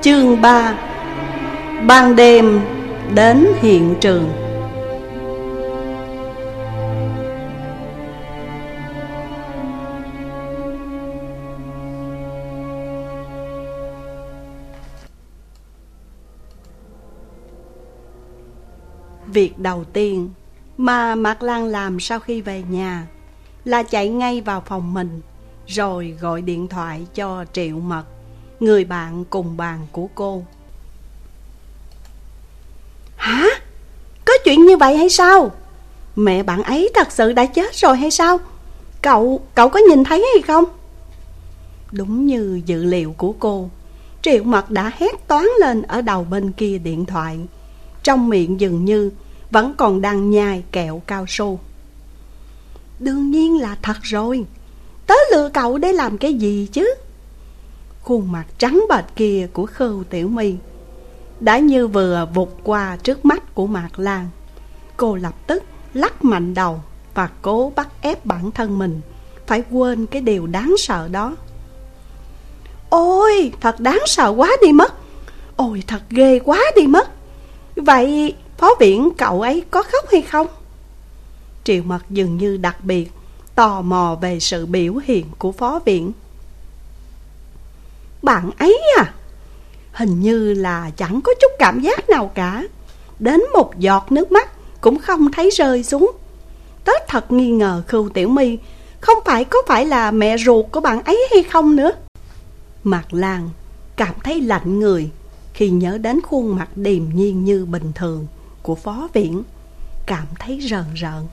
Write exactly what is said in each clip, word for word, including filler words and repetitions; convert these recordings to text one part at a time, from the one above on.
Chương ba. Ban đêm đến hiện trường. Việc đầu tiên mà Mạc Lan làm sau khi về nhà là chạy ngay vào phòng mình, rồi gọi điện thoại cho Triệu Mật, người bạn cùng bàn của cô. Hả? Có chuyện như vậy hay sao? Mẹ bạn ấy thật sự đã chết rồi hay sao? Cậu, cậu có nhìn thấy hay không? Đúng như dự liệu của cô, Triệu Mật đã hét toáng lên ở đầu bên kia điện thoại, trong miệng dường như vẫn còn đang nhai kẹo cao su. Đương nhiên là thật rồi. Tớ lừa cậu để làm cái gì chứ? Khuôn mặt trắng bệch kia của Khưu Tiểu My đã như vừa vụt qua trước mắt của Mạc Lan. Cô lập tức lắc mạnh đầu và cố bắt ép bản thân mình phải quên cái điều đáng sợ đó. Ôi, thật đáng sợ quá đi mất. Ôi, thật ghê quá đi mất. Vậy phó viện cậu ấy có khóc hay không? Triệu Mật dường như đặc biệt tò mò về sự biểu hiện của phó viện. Bạn ấy à? Hình như là chẳng có chút cảm giác nào cả. Đến một giọt nước mắt cũng không thấy rơi xuống. Tớ thật nghi ngờ Khưu Tiểu My không phải có phải là mẹ ruột của bạn ấy hay không nữa. Mạc Lan cảm thấy lạnh người khi nhớ đến khuôn mặt điềm nhiên như bình thường của phó viện, cảm thấy rờn rợn.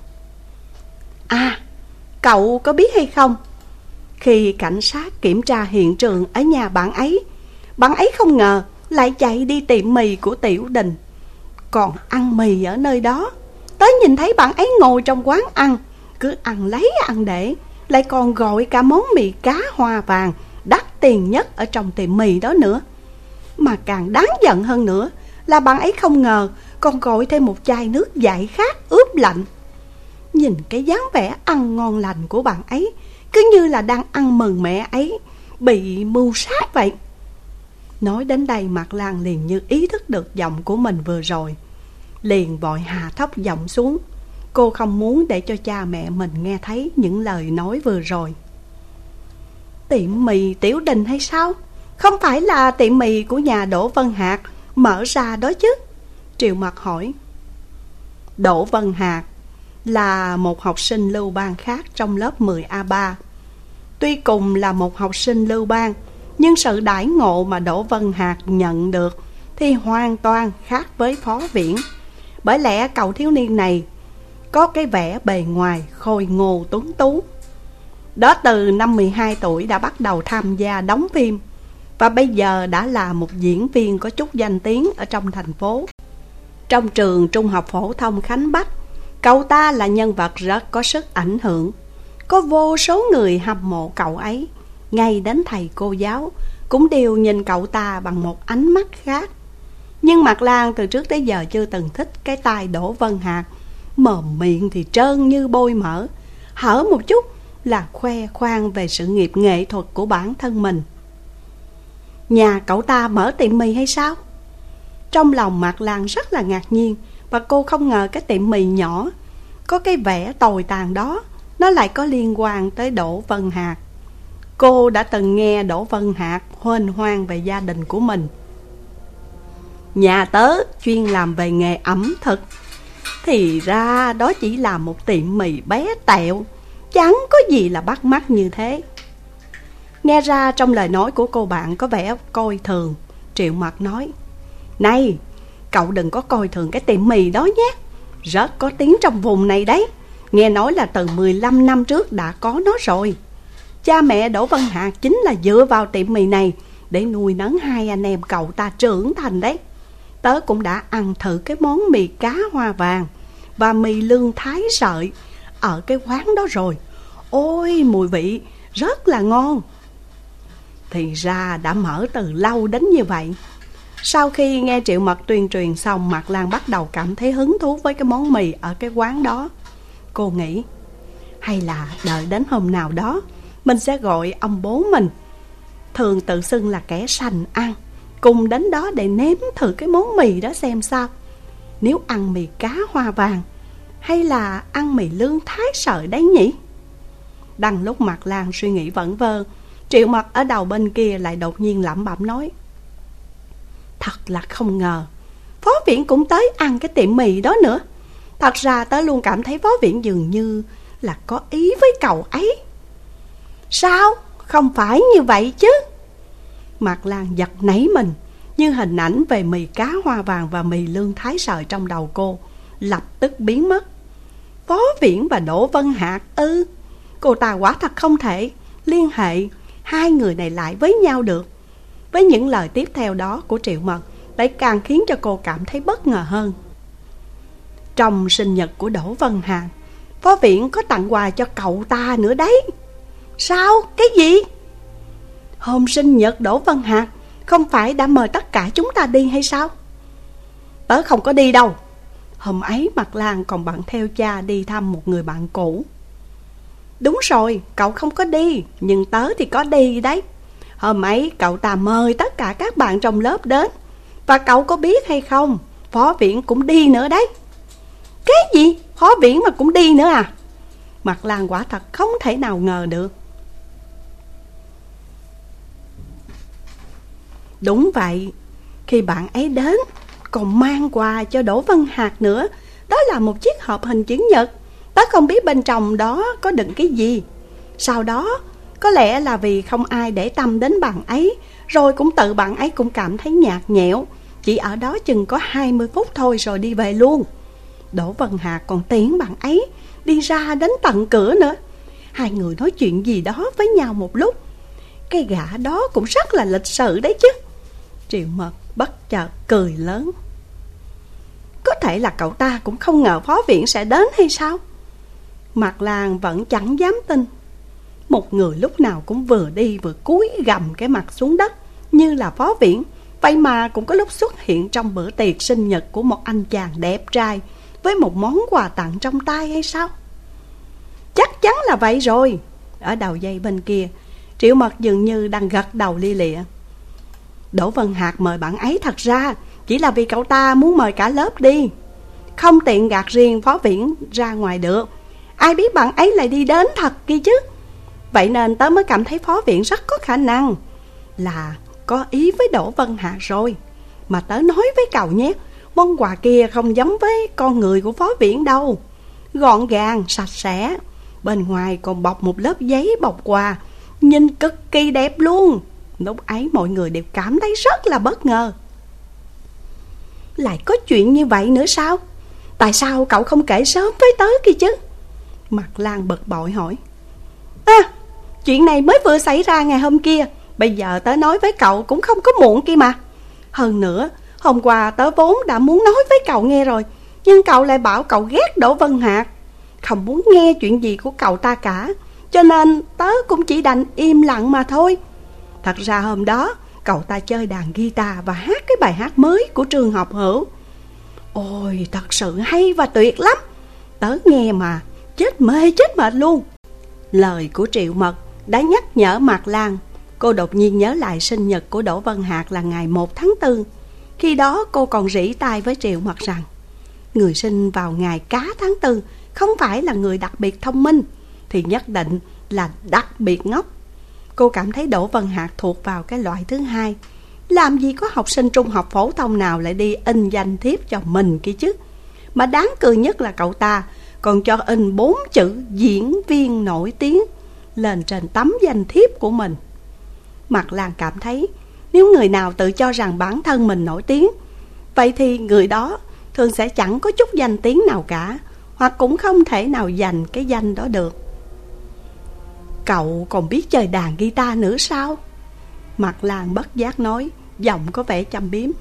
À, cậu có biết hay không, khi cảnh sát kiểm tra hiện trường ở nhà bạn ấy, bạn ấy không ngờ lại chạy đi tiệm mì của Tiểu Đình, còn ăn mì ở nơi đó. Tớ nhìn thấy bạn ấy ngồi trong quán ăn, cứ ăn lấy ăn để, lại còn gọi cả món mì cá hoa vàng đắt tiền nhất ở trong tiệm mì đó nữa. Mà càng đáng giận hơn nữa là bạn ấy không ngờ còn gọi thêm một chai nước giải khát ướp lạnh. Nhìn cái dáng vẻ ăn ngon lành của bạn ấy, cứ như là đang ăn mừng mẹ ấy bị mưu sát vậy. Nói đến đây, Mạc Lan liền như ý thức được giọng của mình vừa rồi, liền vội hạ thấp giọng xuống. Cô không muốn để cho cha mẹ mình nghe thấy những lời nói vừa rồi. Tiệm mì Tiểu Đình hay sao? Không phải là tiệm mì của nhà Đỗ Vân Hạc mở ra đó chứ? Triệu Mật hỏi. Đỗ Vân Hạc là một học sinh lưu ban khác trong lớp mười A ba. Tuy cùng là một học sinh lưu ban, nhưng sự đãi ngộ mà Đỗ Vân Hạc nhận được thì hoàn toàn khác với phó viện. Bởi lẽ cậu thiếu niên này có cái vẻ bề ngoài khôi ngô tuấn tú. Đó từ năm mười hai tuổi đã bắt đầu tham gia đóng phim, và bây giờ đã là một diễn viên có chút danh tiếng ở trong thành phố. Trong trường Trung học phổ thông Khánh Bách, cậu ta là nhân vật rất có sức ảnh hưởng. Có vô số người hâm mộ cậu ấy, ngay đến thầy cô giáo cũng đều nhìn cậu ta bằng một ánh mắt khác. Nhưng Mạc Lan từ trước tới giờ chưa từng thích cái tai Đỗ Vân Hạc. Mồm miệng thì trơn như bôi mỡ, hở một chút là khoe khoang về sự nghiệp nghệ thuật của bản thân mình. Nhà cậu ta mở tiệm mì hay sao? Trong lòng Mạc Lan rất là ngạc nhiên, và cô không ngờ cái tiệm mì nhỏ có cái vẻ tồi tàn đó nó lại có liên quan tới Đỗ Vân Hạc. Cô đã từng nghe Đỗ Vân Hạc huênh hoang về gia đình của mình. Nhà tớ chuyên làm về nghề ẩm thực. Thì ra đó chỉ là một tiệm mì bé tẹo, chẳng có gì là bắt mắt như thế. Nghe ra trong lời nói của cô bạn có vẻ coi thường, Triệu Mật nói. Này, cậu đừng có coi thường cái tiệm mì đó nhé. Rất có tiếng trong vùng này đấy. Nghe nói là từ mười lăm năm trước đã có nó rồi. Cha mẹ Đỗ Vân Hạc chính là dựa vào tiệm mì này để nuôi nấng hai anh em cậu ta trưởng thành đấy. Tớ cũng đã ăn thử cái món mì cá hoa vàng và mì lương thái sợi ở cái quán đó rồi. Ôi, mùi vị rất là ngon. Thì ra đã mở từ lâu đến như vậy. Sau khi nghe Triệu Mật tuyên truyền xong, Mạc Lan bắt đầu cảm thấy hứng thú với cái món mì ở cái quán đó. Cô nghĩ, hay là đợi đến hôm nào đó mình sẽ gọi ông bố mình, thường tự xưng là kẻ sành ăn, cùng đến đó để nếm thử cái món mì đó xem sao. Nếu ăn mì cá hoa vàng hay là ăn mì lương thái sợi đấy nhỉ? Đang lúc Mạc Lan suy nghĩ vẩn vơ, Triệu Mật ở đầu bên kia lại đột nhiên lẩm bẩm nói: Thật là không ngờ Phó Viễn cũng tới ăn cái tiệm mì đó nữa. Thật ra tớ luôn cảm thấy Phó Viễn dường như là có ý với cậu ấy. Sao? Không phải như vậy chứ. Mạc Lan giật nảy mình, như hình ảnh về mì cá hoa vàng và mì lương thái sợi trong đầu cô lập tức biến mất. Phó Viễn và Đỗ Vân Hạc ư? Cô ta quả thật không thể liên hệ hai người này lại với nhau được. Với những lời tiếp theo đó của Triệu Mật lại càng khiến cho cô cảm thấy bất ngờ hơn. Trong sinh nhật của Đỗ Vân Hạc, Phó Viễn có tặng quà cho cậu ta nữa đấy. Sao? Cái gì? Hôm sinh nhật Đỗ Vân Hạc không phải đã mời tất cả chúng ta đi hay sao? Tớ không có đi đâu. Hôm ấy Mạc Lan còn bận theo cha đi thăm một người bạn cũ. Đúng rồi, cậu không có đi, nhưng tớ thì có đi đấy. Hôm ấy cậu ta mời tất cả các bạn trong lớp đến. Và cậu có biết hay không, Phó Viễn cũng đi nữa đấy. Cái gì? Phó Viễn mà cũng đi nữa à? Mạc Lan quả thật không thể nào ngờ được. Đúng vậy, khi bạn ấy đến còn mang quà cho Đỗ Vân Hạc nữa. Đó là một chiếc hộp hình chữ nhật. Tớ không biết bên trong đó có đựng cái gì. Sau đó có lẽ là vì không ai để tâm đến bạn ấy, rồi cũng tự bạn ấy cũng cảm thấy nhạt nhẽo, chỉ ở đó chừng có hai mươi phút thôi rồi đi về luôn. Đỗ Vân Hạc còn tiễn bạn ấy đi ra đến tận cửa nữa. Hai người nói chuyện gì đó với nhau một lúc. Cái gã đó cũng rất là lịch sự đấy chứ. Triệu Mật bất chợt cười lớn. Có thể là cậu ta cũng không ngờ Phó Viễn sẽ đến hay sao? Mạc Lan vẫn chẳng dám tin. Một người lúc nào cũng vừa đi vừa cúi gằm cái mặt xuống đất như là Phó Viễn, vậy mà cũng có lúc xuất hiện trong bữa tiệc sinh nhật của một anh chàng đẹp trai với một món quà tặng trong tay hay sao? Chắc chắn là vậy rồi. Ở đầu dây bên kia, Triệu Mật dường như đang gật đầu lia lịa. Đỗ Vân Hạc mời bạn ấy thật ra chỉ là vì cậu ta muốn mời cả lớp đi, không tiện gạt riêng Phó Viễn ra ngoài được. Ai biết bạn ấy lại đi đến thật kia chứ. Vậy nên tớ mới cảm thấy Phó Viễn rất có khả năng là có ý với Đỗ Vân Hạc rồi. Mà tớ nói với cậu nhé, món quà kia không giống với con người của Phó Viễn đâu. Gọn gàng, sạch sẽ, bên ngoài còn bọc một lớp giấy bọc quà, nhìn cực kỳ đẹp luôn. Lúc ấy mọi người đều cảm thấy rất là bất ngờ. Lại có chuyện như vậy nữa sao? Tại sao cậu không kể sớm với tớ kia chứ? Mạc Lan bực bội hỏi. À, chuyện này mới vừa xảy ra ngày hôm kia. Bây giờ tớ nói với cậu cũng không có muộn kia mà. Hơn nữa, hôm qua tớ vốn đã muốn nói với cậu nghe rồi, nhưng cậu lại bảo cậu ghét Đỗ Vân Hạc, không muốn nghe chuyện gì của cậu ta cả. Cho nên tớ cũng chỉ đành im lặng mà thôi. Thật ra hôm đó cậu ta chơi đàn guitar và hát cái bài hát mới của Trường Học Hữu. Ôi, thật sự hay và tuyệt lắm. Tớ nghe mà chết mê chết mệt luôn. Lời của Triệu Mật đã nhắc nhở Mạc Lan. Cô đột nhiên nhớ lại sinh nhật của Đỗ Vân Hạc là ngày một tháng tư. Khi đó cô còn rỉ tai với Triệu Mật rằng người sinh vào ngày cá tháng tư không phải là người đặc biệt thông minh, thì nhất định là đặc biệt ngốc. Cô cảm thấy Đỗ Vân Hạc thuộc vào cái loại thứ hai. Làm gì có học sinh trung học phổ thông nào lại đi in danh thiếp cho mình kia chứ. Mà đáng cười nhất là cậu ta còn cho in bốn chữ diễn viên nổi tiếng lên trên tấm danh thiếp của mình. Mạc Lan cảm thấy nếu người nào tự cho rằng bản thân mình nổi tiếng, vậy thì người đó thường sẽ chẳng có chút danh tiếng nào cả, hoặc cũng không thể nào giành cái danh đó được. Cậu còn biết chơi đàn guitar nữa sao? Mạc Lan bất giác nói, giọng có vẻ châm biếm.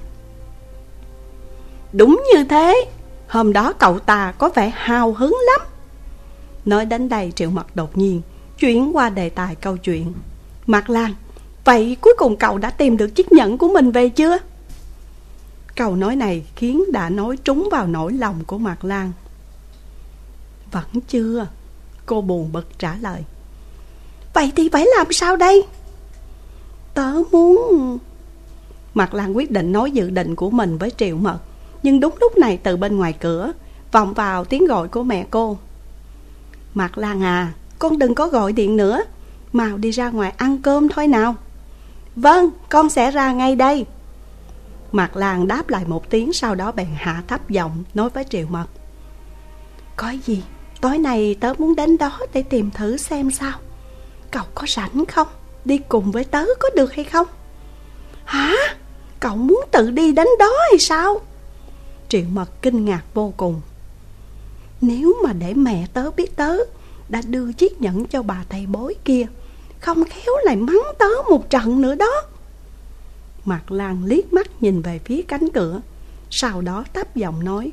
Đúng như thế. Hôm đó cậu ta có vẻ hào hứng lắm. Nói đến đây Triệu Mật đột nhiên chuyển qua đề tài câu chuyện. Mạc Lan, vậy cuối cùng cậu đã tìm được chiếc nhẫn của mình về chưa? Câu nói này khiến đã nói trúng vào nỗi lòng của Mạc Lan. Vẫn chưa. Cô buồn bực trả lời. Vậy thì phải làm sao đây? Tớ muốn... Mạc Lan quyết định nói dự định của mình với Triệu Mật. Nhưng đúng lúc này từ bên ngoài cửa vọng vào tiếng gọi của mẹ cô. Mạc Lan à, con đừng có gọi điện nữa, mau đi ra ngoài ăn cơm thôi nào. Vâng, con sẽ ra ngay đây. Mạc Lan đáp lại một tiếng, sau đó bèn hạ thấp giọng nói với Triệu Mật. Có gì, tối nay tớ muốn đến đó để tìm thử xem sao. Cậu có rảnh không? Đi cùng với tớ có được hay không? Hả? Cậu muốn tự đi đến đó hay sao? Triệu Mật kinh ngạc vô cùng. Nếu mà để mẹ tớ biết tớ đã đưa chiếc nhẫn cho bà thầy bói kia, không khéo lại mắng tớ một trận nữa đó. Mạc Lan liếc mắt nhìn về phía cánh cửa, sau đó thấp giọng nói.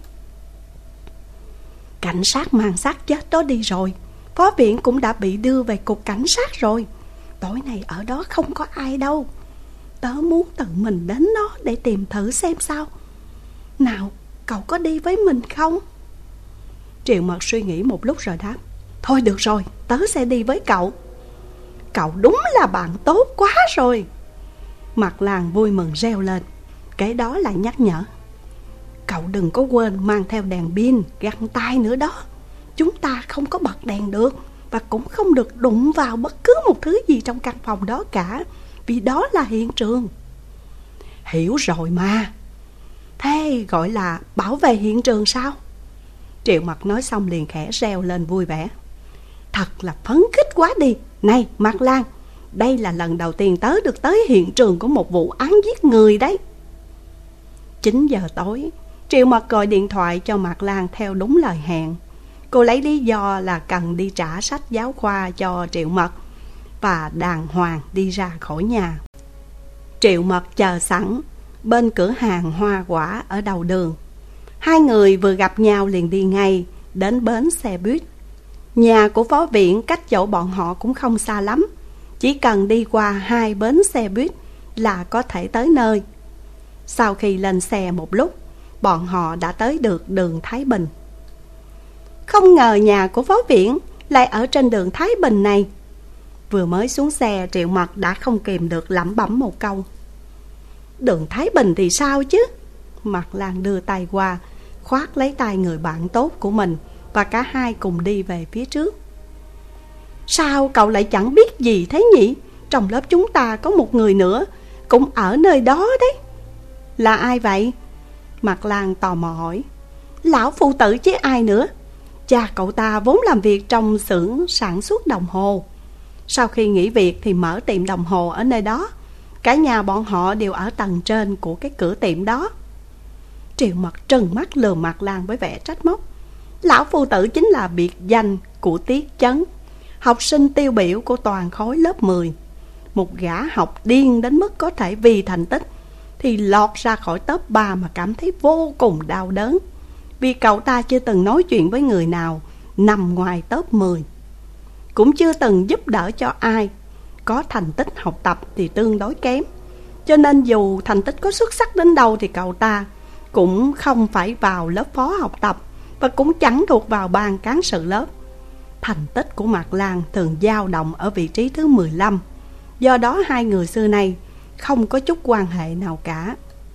Cảnh sát mang xác chết đó đi rồi, phó viện cũng đã bị đưa về cục cảnh sát rồi. Tối nay ở đó không có ai đâu. Tớ muốn tự mình đến đó để tìm thử xem sao. Nào, cậu có đi với mình không? Triệu Mật suy nghĩ một lúc rồi đáp. Thôi được rồi, tớ sẽ đi với cậu. Cậu đúng là bạn tốt quá rồi. Mạc Lan vui mừng reo lên. Cái đó lại nhắc nhở. Cậu đừng có quên mang theo đèn pin, găng tay nữa đó. Chúng ta không có bật đèn được, và cũng không được đụng vào bất cứ một thứ gì trong căn phòng đó cả, vì đó là hiện trường. Hiểu rồi mà. Thế gọi là bảo vệ hiện trường sao? Triệu Mật nói xong liền khẽ reo lên vui vẻ. Thật là phấn khích quá đi. Này Mạc Lan, đây là lần đầu tiên tớ được tới hiện trường của một vụ án giết người đấy. Chín giờ tối, Triệu Mật gọi điện thoại cho Mạc Lan theo đúng lời hẹn. Cô lấy lý do là cần đi trả sách giáo khoa cho Triệu Mật và đàng hoàng đi ra khỏi nhà. Triệu Mật chờ sẵn bên cửa hàng hoa quả ở đầu đường. Hai người vừa gặp nhau liền đi ngay đến bến xe buýt. Nhà của phó viện cách chỗ bọn họ cũng không xa lắm, chỉ cần đi qua hai bến xe buýt là có thể tới nơi. Sau khi lên xe một lúc, bọn họ đã tới được đường Thái Bình. Không ngờ nhà của phó viện lại ở trên đường Thái Bình này. Vừa mới xuống xe, Triệu Mật đã không kìm được lẩm bẩm một câu. Đường Thái Bình thì sao chứ? Mạc Lan đưa tay qua, khoác lấy tay người bạn tốt của mình, và cả hai cùng đi về phía trước. Sao cậu lại chẳng biết gì thế nhỉ? Trong lớp chúng ta có một người nữa cũng ở nơi đó đấy. Là ai vậy? Mạc Lan tò mò hỏi. Lão phụ tử chứ ai nữa. Cha cậu ta vốn làm việc trong xưởng sản xuất đồng hồ. Sau khi nghỉ việc thì mở tiệm đồng hồ ở nơi đó. Cả nhà bọn họ đều ở tầng trên của cái cửa tiệm đó. Triệu Mật trừng mắt lườm Mạc Lan với vẻ trách móc. Lão phụ tử chính là biệt danh của Tiết Chấn, học sinh tiêu biểu của toàn khối lớp mười. Một gã học điên đến mức có thể vì thành tích thì lọt ra khỏi top ba mà cảm thấy vô cùng đau đớn, vì cậu ta chưa từng nói chuyện với người nào nằm ngoài top mười, cũng chưa từng giúp đỡ cho ai. Có thành tích học tập thì tương đối kém, cho nên dù thành tích có xuất sắc đến đâu thì cậu ta cũng không phải vào lớp phó học tập, và cũng chẳng thuộc vào ban cán sự lớp. Thành tích của Mạc Lan thường dao động ở vị trí thứ mười lăm. Do đó hai người xưa nay không có chút quan hệ nào cả.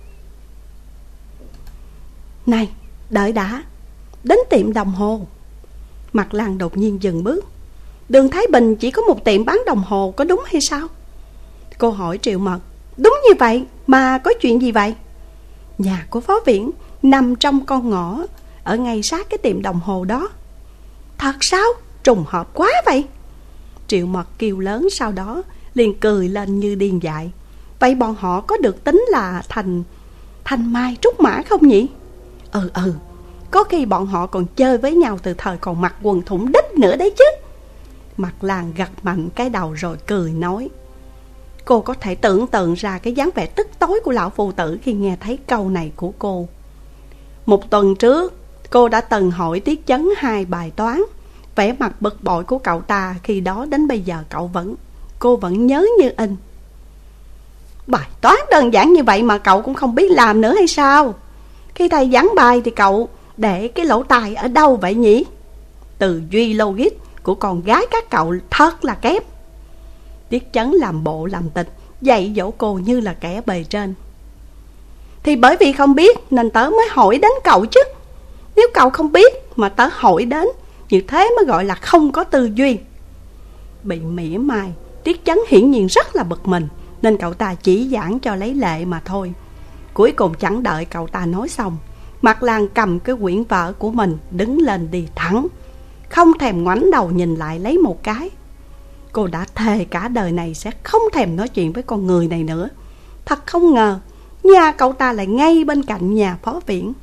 Này, đợi đã. Đến tiệm đồng hồ. Mạc Lan đột nhiên dừng bước. Đường Thái Bình chỉ có một tiệm bán đồng hồ, có đúng hay sao? Cô hỏi Triệu Mật. Đúng như vậy, mà có chuyện gì vậy? Nhà của phó viện nằm trong con ngõ ở ngay sát cái tiệm đồng hồ đó. Thật sao? Trùng hợp quá vậy. Triệu Mật kêu lớn, sau đó liền cười lên như điên dại. Vậy bọn họ có được tính là thành Thành Mai Trúc Mã không nhỉ? Ừ ừ, có khi bọn họ còn chơi với nhau từ thời còn mặc quần thủng đít nữa đấy chứ. Mạc Lan gật mạnh cái đầu rồi cười nói. Cô có thể tưởng tượng ra cái dáng vẻ tức tối của lão phụ tử khi nghe thấy câu này của cô. Một tuần trước, cô đã từng hỏi Tiết Chấn hai bài toán. Vẻ mặt bực bội của cậu ta khi đó đến bây giờ cậu vẫn cô vẫn nhớ như in. Bài toán đơn giản như vậy mà cậu cũng không biết làm nữa hay sao? Khi thầy giảng bài thì cậu để cái lỗ tai ở đâu vậy nhỉ? Tư duy logic của con gái các cậu thật là kém. Tiết Chấn làm bộ làm tịch, dạy dỗ cô như là kẻ bề trên. Thì bởi vì không biết nên tớ mới hỏi đến cậu chứ. Nếu cậu không biết mà tớ hỏi đến, như thế mới gọi là không có tư duy. Bị mỉa mai, Tiết Chấn hiển nhiên rất là bực mình, nên cậu ta chỉ giảng cho lấy lệ mà thôi. Cuối cùng chẳng đợi cậu ta nói xong, Mạc Lan cầm cái quyển vở của mình đứng lên đi thẳng, không thèm ngoảnh đầu nhìn lại lấy một cái. Cô đã thề cả đời này sẽ không thèm nói chuyện với con người này nữa. Thật không ngờ nhà cậu ta lại ngay bên cạnh nhà phó Viễn.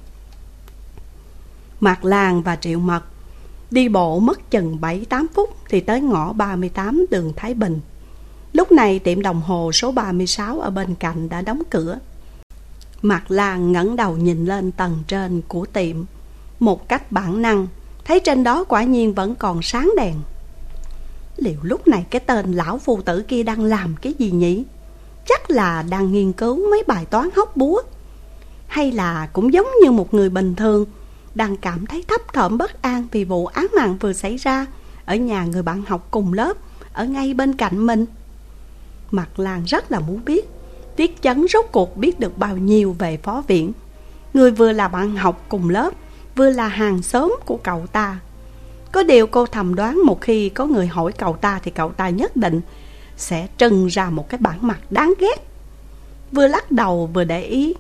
Mạc Lan và Triệu Mật đi bộ mất chừng bảy tám phút thì tới ngõ ba mươi tám đường Thái Bình. Lúc này tiệm đồng hồ số ba mươi sáu ở bên cạnh đã đóng cửa. Mạc Lan ngẩng đầu nhìn lên tầng trên của tiệm, một cách bản năng thấy trên đó quả nhiên vẫn còn sáng đèn. Liệu lúc này cái tên lão phu tử kia đang làm cái gì nhỉ? Chắc là đang nghiên cứu mấy bài toán hóc búa, hay là cũng giống như một người bình thường đang cảm thấy thấp thỏm bất an vì vụ án mạng vừa xảy ra ở nhà người bạn học cùng lớp ở ngay bên cạnh mình. Mạc Lan rất là muốn biết Tiết Chấn rốt cuộc biết được bao nhiêu về Phó Viễn, người vừa là bạn học cùng lớp, vừa là hàng xóm của cậu ta. Có điều cô thầm đoán một khi có người hỏi cậu ta thì cậu ta nhất định sẽ trưng ra một cái bản mặt đáng ghét. Vừa lắc đầu vừa để ý.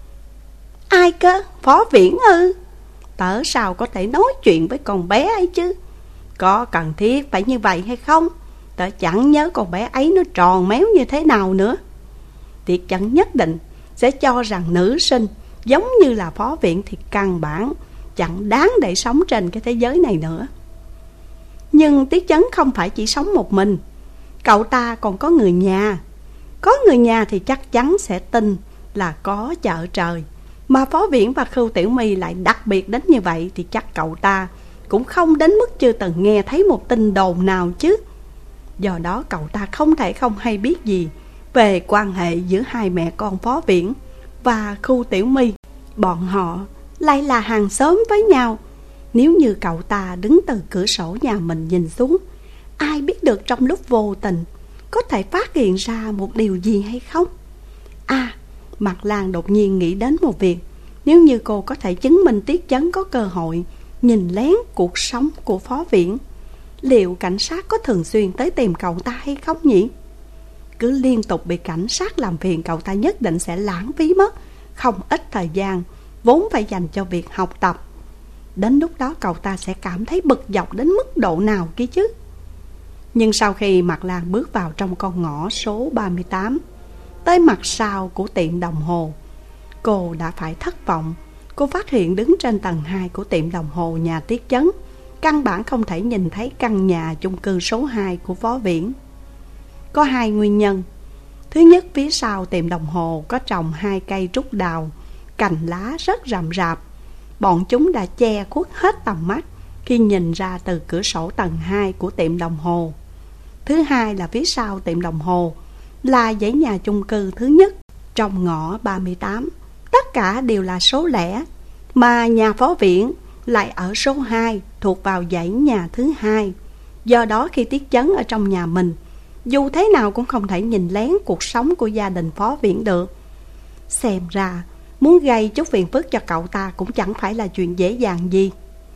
Ai cơ? Phó Viễn ư? Tớ sao có thể nói chuyện với con bé ấy chứ? Có cần thiết phải như vậy hay không? Tớ chẳng nhớ con bé ấy nó tròn méo như thế nào nữa. Tiết Chấn nhất định sẽ cho rằng nữ sinh giống như là Phó Viễn thì căn bản chẳng đáng để sống trên cái thế giới này nữa. Nhưng Tiết Chấn không phải chỉ sống một mình. Cậu ta còn có người nhà. Có người nhà thì chắc chắn sẽ tin là có chợ trời. Mà Phó Viễn và Khưu Tiểu My lại đặc biệt đến như vậy thì chắc cậu ta cũng không đến mức chưa từng nghe thấy một tin đồn nào chứ. Do đó cậu ta không thể không hay biết gì về quan hệ giữa hai mẹ con Phó Viễn và Khưu Tiểu My. Bọn họ lại là hàng xóm với nhau. Nếu như cậu ta đứng từ cửa sổ nhà mình nhìn xuống, ai biết được trong lúc vô tình có thể phát hiện ra một điều gì hay không? À, Mạc Lan đột nhiên nghĩ đến một việc. Nếu như cô có thể chứng minh Tiết Chấn có cơ hội nhìn lén cuộc sống của Phó Viễn, liệu cảnh sát có thường xuyên tới tìm cậu ta hay không nhỉ? Cứ liên tục bị cảnh sát làm phiền, cậu ta nhất định sẽ lãng phí mất không ít thời gian vốn phải dành cho việc học tập. Đến lúc đó cậu ta sẽ cảm thấy bực dọc đến mức độ nào kia chứ. Nhưng sau khi Mạc Lan bước vào trong con ngõ số ba mươi tám, tới mặt sau của tiệm đồng hồ, cô đã phải thất vọng. Cô phát hiện đứng trên tầng hai của tiệm đồng hồ nhà Tiết Chấn, căn bản không thể nhìn thấy căn nhà chung cư số hai của Phó Viễn. Có hai nguyên nhân. Thứ nhất, phía sau tiệm đồng hồ có trồng hai cây trúc đào, cành lá rất rậm rạp. Bọn chúng đã che khuất hết tầm mắt khi nhìn ra từ cửa sổ tầng hai của tiệm đồng hồ. Thứ hai là phía sau tiệm đồng hồ là dãy nhà chung cư thứ nhất trong ngõ ba mươi tám. Tất cả đều là số lẻ, mà nhà Phó Viễn lại ở số hai, thuộc vào dãy nhà thứ hai. Do đó khi Tiết Chấn ở trong nhà mình, dù thế nào cũng không thể nhìn lén cuộc sống của gia đình Phó Viễn được. Xem ra muốn gây chút phiền phức cho cậu ta cũng chẳng phải là chuyện dễ dàng gì.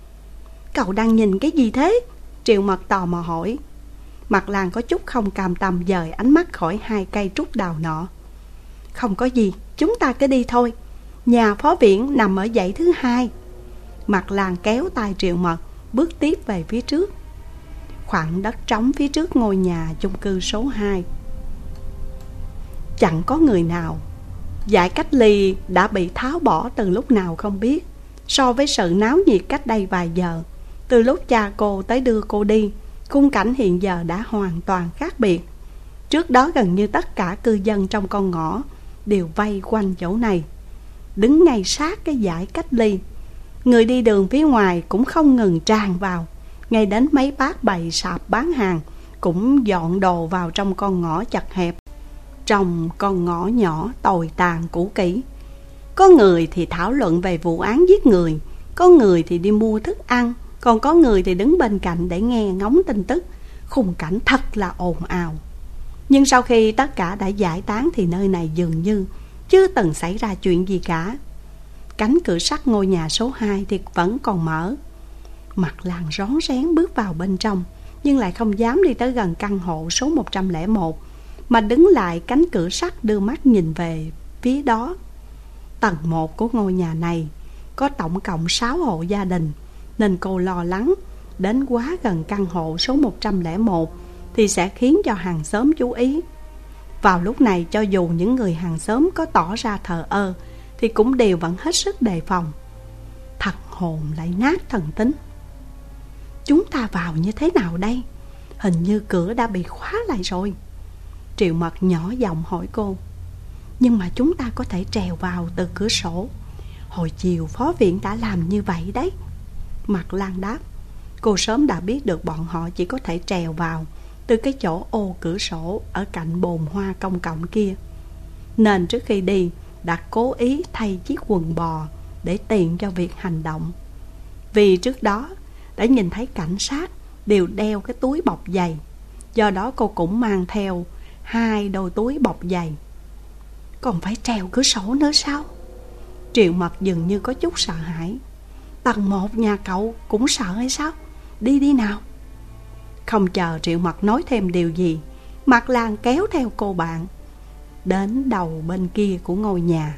Cậu đang nhìn cái gì thế? Triệu Mật tò mò hỏi. Mạc Lan có chút không cam tâm dời ánh mắt khỏi hai cây trúc đào nọ. Không có gì, chúng ta cứ đi thôi. Nhà Phó Viễn nằm ở dãy thứ hai. Mạc Lan kéo tay Triệu Mật bước tiếp về phía trước. Khoảng đất trống phía trước ngôi nhà chung cư số hai. Chẳng có người nào. Dãy cách ly đã bị tháo bỏ từ lúc nào không biết. So với sự náo nhiệt cách đây vài giờ, từ lúc cha cô tới đưa cô đi, khung cảnh hiện giờ đã hoàn toàn khác biệt. Trước đó gần như tất cả cư dân trong con ngõ đều vây quanh chỗ này, đứng ngay sát cái dãy cách ly. Người đi đường phía ngoài cũng không ngừng tràn vào, ngay đến mấy bác bày sạp bán hàng cũng dọn đồ vào trong con ngõ chật hẹp. Trong con ngõ nhỏ tồi tàn cũ kỹ, có người thì thảo luận về vụ án giết người, có người thì đi mua thức ăn, còn có người thì đứng bên cạnh để nghe ngóng tin tức. Khung cảnh thật là ồn ào. Nhưng sau khi tất cả đã giải tán thì nơi này dường như chưa từng xảy ra chuyện gì cả. Cánh cửa sắt ngôi nhà số hai thì vẫn còn mở. Mặt Lan rón rén bước vào bên trong, nhưng lại không dám đi tới gần căn hộ số một trăm lẻ một, mà đứng lại cánh cửa sắt đưa mắt nhìn về phía đó. Tầng một của ngôi nhà này có tổng cộng sáu hộ gia đình, nên cô lo lắng đến quá gần căn hộ số một trăm lẻ một thì sẽ khiến cho hàng xóm chú ý. Vào lúc này, cho dù những người hàng xóm có tỏ ra thờ ơ thì cũng đều vẫn hết sức đề phòng. Thần hồn lại nát thần tính. Chúng ta vào như thế nào đây? Hình như cửa đã bị khóa lại rồi. Triệu Mật nhỏ giọng hỏi cô. Nhưng mà chúng ta có thể trèo vào từ cửa sổ. Hồi chiều phó viện đã làm như vậy đấy. Mặt Lan đáp. Cô sớm đã biết được bọn họ chỉ có thể trèo vào từ cái chỗ ô cửa sổ ở cạnh bồn hoa công cộng kia, nên trước khi đi đã cố ý thay chiếc quần bò để tiện cho việc hành động. Vì trước đó đã nhìn thấy cảnh sát đều đeo cái túi bọc giày, do đó cô cũng mang theo hai đôi túi bọc giày. Còn phải trèo cửa sổ nữa sao? Triệu Mật dường như có chút sợ hãi. Tầng một nhà cậu cũng sợ hay sao? Đi đi nào. Không chờ Triệu Mật nói thêm điều gì, Mặt Lan kéo theo cô bạn đến đầu bên kia của ngôi nhà.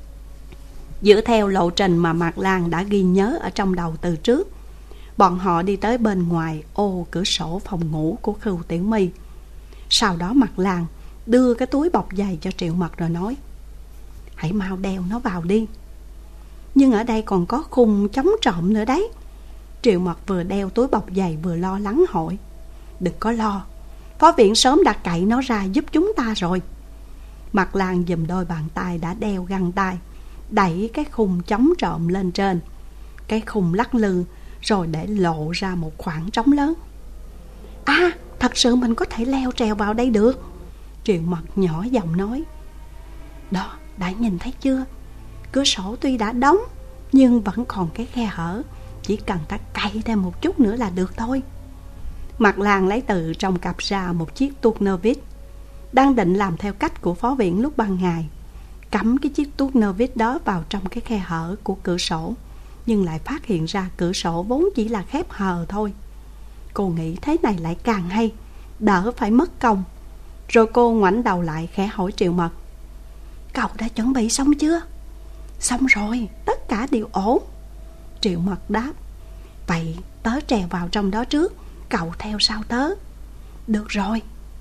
Dựa theo lộ trình mà Mặt Lan đã ghi nhớ ở trong đầu từ trước, bọn họ đi tới bên ngoài ô cửa sổ phòng ngủ của Khưu Tiểu My. Sau đó Mặt Lan đưa cái túi bọc giày cho Triệu Mật rồi nói: Hãy mau đeo nó vào đi. Nhưng ở đây còn có khung chống trộm nữa đấy. Triệu Mật vừa đeo túi bọc giày vừa lo lắng hỏi: Đừng có lo, phó viện sớm đã cậy nó ra giúp chúng ta rồi. Mặt Lan giùm đôi bàn tay đã đeo găng tay, đẩy cái khung chống trộm lên trên. Cái khung lắc lư rồi để lộ ra một khoảng trống lớn. À, thật sự mình có thể leo trèo vào đây được. Triệu Mật nhỏ giọng nói. Đó, đã nhìn thấy chưa? Cửa sổ tuy đã đóng nhưng vẫn còn cái khe hở, chỉ cần ta cậy thêm một chút nữa là được thôi. Mặt Lan lấy từ trong cặp ra một chiếc tuốt nơ vít, đang định làm theo cách của phó viện lúc ban ngày, cắm cái chiếc tuốt nơ vít đó vào trong cái khe hở của cửa sổ, nhưng lại phát hiện ra cửa sổ vốn chỉ là khép hờ thôi. Cô nghĩ thế này lại càng hay, đỡ phải mất công. Rồi cô ngoảnh đầu lại khẽ hỏi Triệu Mật: Cậu đã chuẩn bị xong chưa? Xong rồi, tất cả đều ổn. Triệu Mật đáp. Vậy tớ trèo vào trong đó trước, cậu theo sau tớ. Được rồi.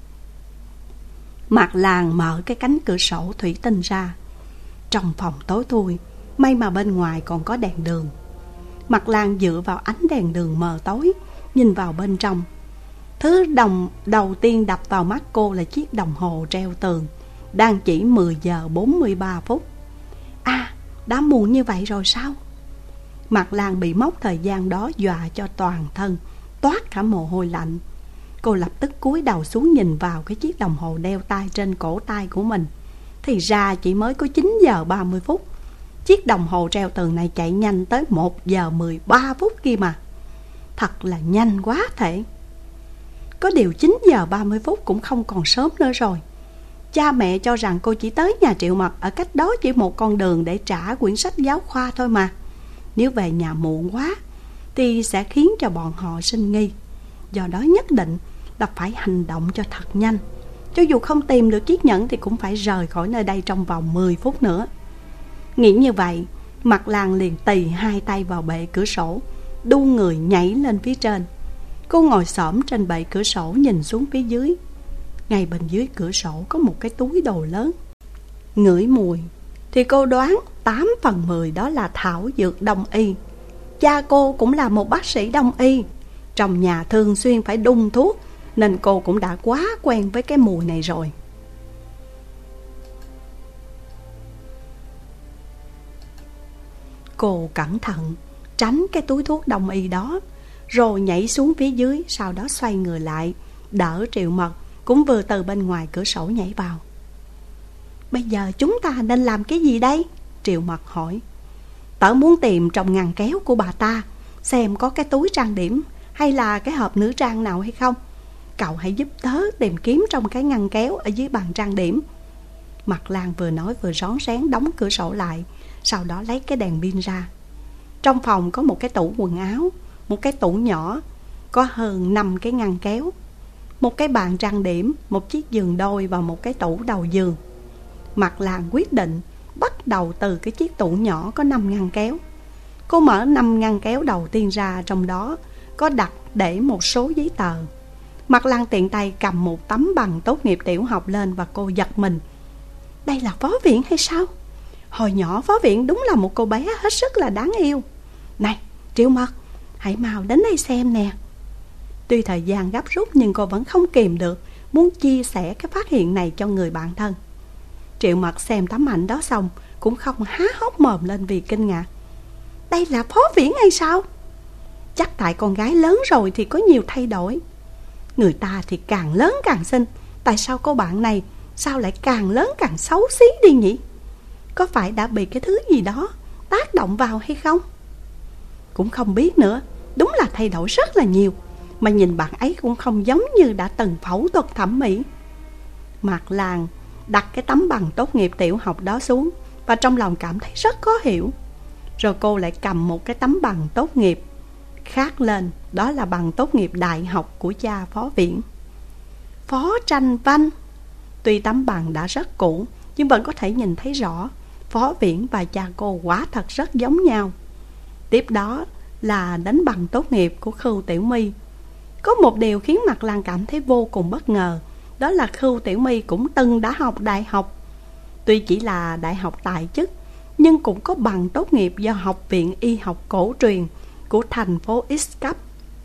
Mặt Lan mở cái cánh cửa sổ thủy tinh ra. Trong phòng tối thui, may mà bên ngoài còn có đèn đường. Mặt Lan dựa vào ánh đèn đường mờ tối, nhìn vào bên trong. Thứ đồng đầu tiên đập vào mắt cô là chiếc đồng hồ treo tường, đang chỉ mười giờ bốn mươi ba phút. À, đã muộn như vậy rồi sao? Mặt Lan bị mốc thời gian đó dọa cho toàn thân toát cả mồ hôi lạnh. Cô lập tức cúi đầu xuống nhìn vào cái chiếc đồng hồ đeo tay trên cổ tay của mình. Thì ra chỉ mới có chín giờ ba mươi phút. Chiếc đồng hồ treo tường này chạy nhanh tới một giờ mười ba phút kia mà. Thật là nhanh quá thể. Có điều chín giờ ba mươi phút cũng không còn sớm nữa rồi. Cha mẹ cho rằng cô chỉ tới nhà Triệu Mật ở cách đó chỉ một con đường để trả quyển sách giáo khoa thôi mà. Nếu về nhà muộn quá thì sẽ khiến cho bọn họ sinh nghi. Do đó nhất định là phải hành động cho thật nhanh. Cho dù không tìm được chiếc nhẫn thì cũng phải rời khỏi nơi đây trong vòng mười phút nữa. Nghĩ như vậy, Mặt Lan liền tì hai tay vào bệ cửa sổ, đu người nhảy lên phía trên. Cô ngồi xổm trên bệ cửa sổ nhìn xuống phía dưới. Ngay bên dưới cửa sổ có một cái túi đồ lớn. Ngửi mùi thì cô đoán tám phần mười đó là thảo dược đông y. Cha cô cũng là một bác sĩ đông y, trong nhà thường xuyên phải đun thuốc, nên cô cũng đã quá quen với cái mùi này rồi. Cô cẩn thận tránh cái túi thuốc đông y đó, rồi nhảy xuống phía dưới. Sau đó xoay người lại, đỡ Triệu Mật cũng vừa từ bên ngoài cửa sổ nhảy vào. Bây giờ chúng ta nên làm cái gì đây? Triệu Mật hỏi. Tớ muốn tìm trong ngăn kéo của bà ta, xem có cái túi trang điểm hay là cái hộp nữ trang nào hay không. Cậu hãy giúp tớ tìm kiếm trong cái ngăn kéo ở dưới bàn trang điểm. Mặt Lan vừa nói vừa rón rén đóng cửa sổ lại, sau đó lấy cái đèn pin ra. Trong phòng có một cái tủ quần áo, một cái tủ nhỏ, có hơn năm cái ngăn kéo, một cái bàn trang điểm, một chiếc giường đôi và một cái tủ đầu giường. Mặt Lan quyết định bắt đầu từ cái chiếc tủ nhỏ có năm ngăn kéo. Cô mở năm ngăn kéo đầu tiên ra, trong đó có đặt để một số giấy tờ. Mặt Lan tiện tay cầm một tấm bằng tốt nghiệp tiểu học lên và cô giật mình. Đây là Phó Viễn hay sao? Hồi nhỏ Phó Viễn đúng là một cô bé hết sức là đáng yêu. Này Triệu Mật, hãy mau đến đây xem nè. Tuy thời gian gấp rút nhưng cô vẫn không kìm được muốn chia sẻ cái phát hiện này cho người bạn thân. Triệu Mật xem tấm ảnh đó xong cũng không há hốc mồm lên vì kinh ngạc. Đây là Phó Viễn hay sao? Chắc tại con gái lớn rồi thì có nhiều thay đổi. Người ta thì càng lớn càng xinh, tại sao cô bạn này sao lại càng lớn càng xấu xí đi nhỉ? Có phải đã bị cái thứ gì đó tác động vào hay không? Cũng không biết nữa. Đúng là thay đổi rất là nhiều, mà nhìn bạn ấy cũng không giống như đã từng phẫu thuật thẩm mỹ. Mặt Lan đặt cái tấm bằng tốt nghiệp tiểu học đó xuống và trong lòng cảm thấy rất khó hiểu. Rồi cô lại cầm một cái tấm bằng tốt nghiệp khác lên. Đó là bằng tốt nghiệp đại học của cha Phó Viễn, Phó Tranh Văn. Tuy tấm bằng đã rất cũ nhưng vẫn có thể nhìn thấy rõ Phó Viễn và cha cô quả thật rất giống nhau. Tiếp đó là đánh bằng tốt nghiệp của Khưu Tiểu My. Có một điều khiến Mặt Lan cảm thấy vô cùng bất ngờ, đó là Khưu Tiểu My cũng từng đã học đại học. Tuy chỉ là đại học tại chức, nhưng cũng có bằng tốt nghiệp do Học viện Y học cổ truyền của thành phố X cấp.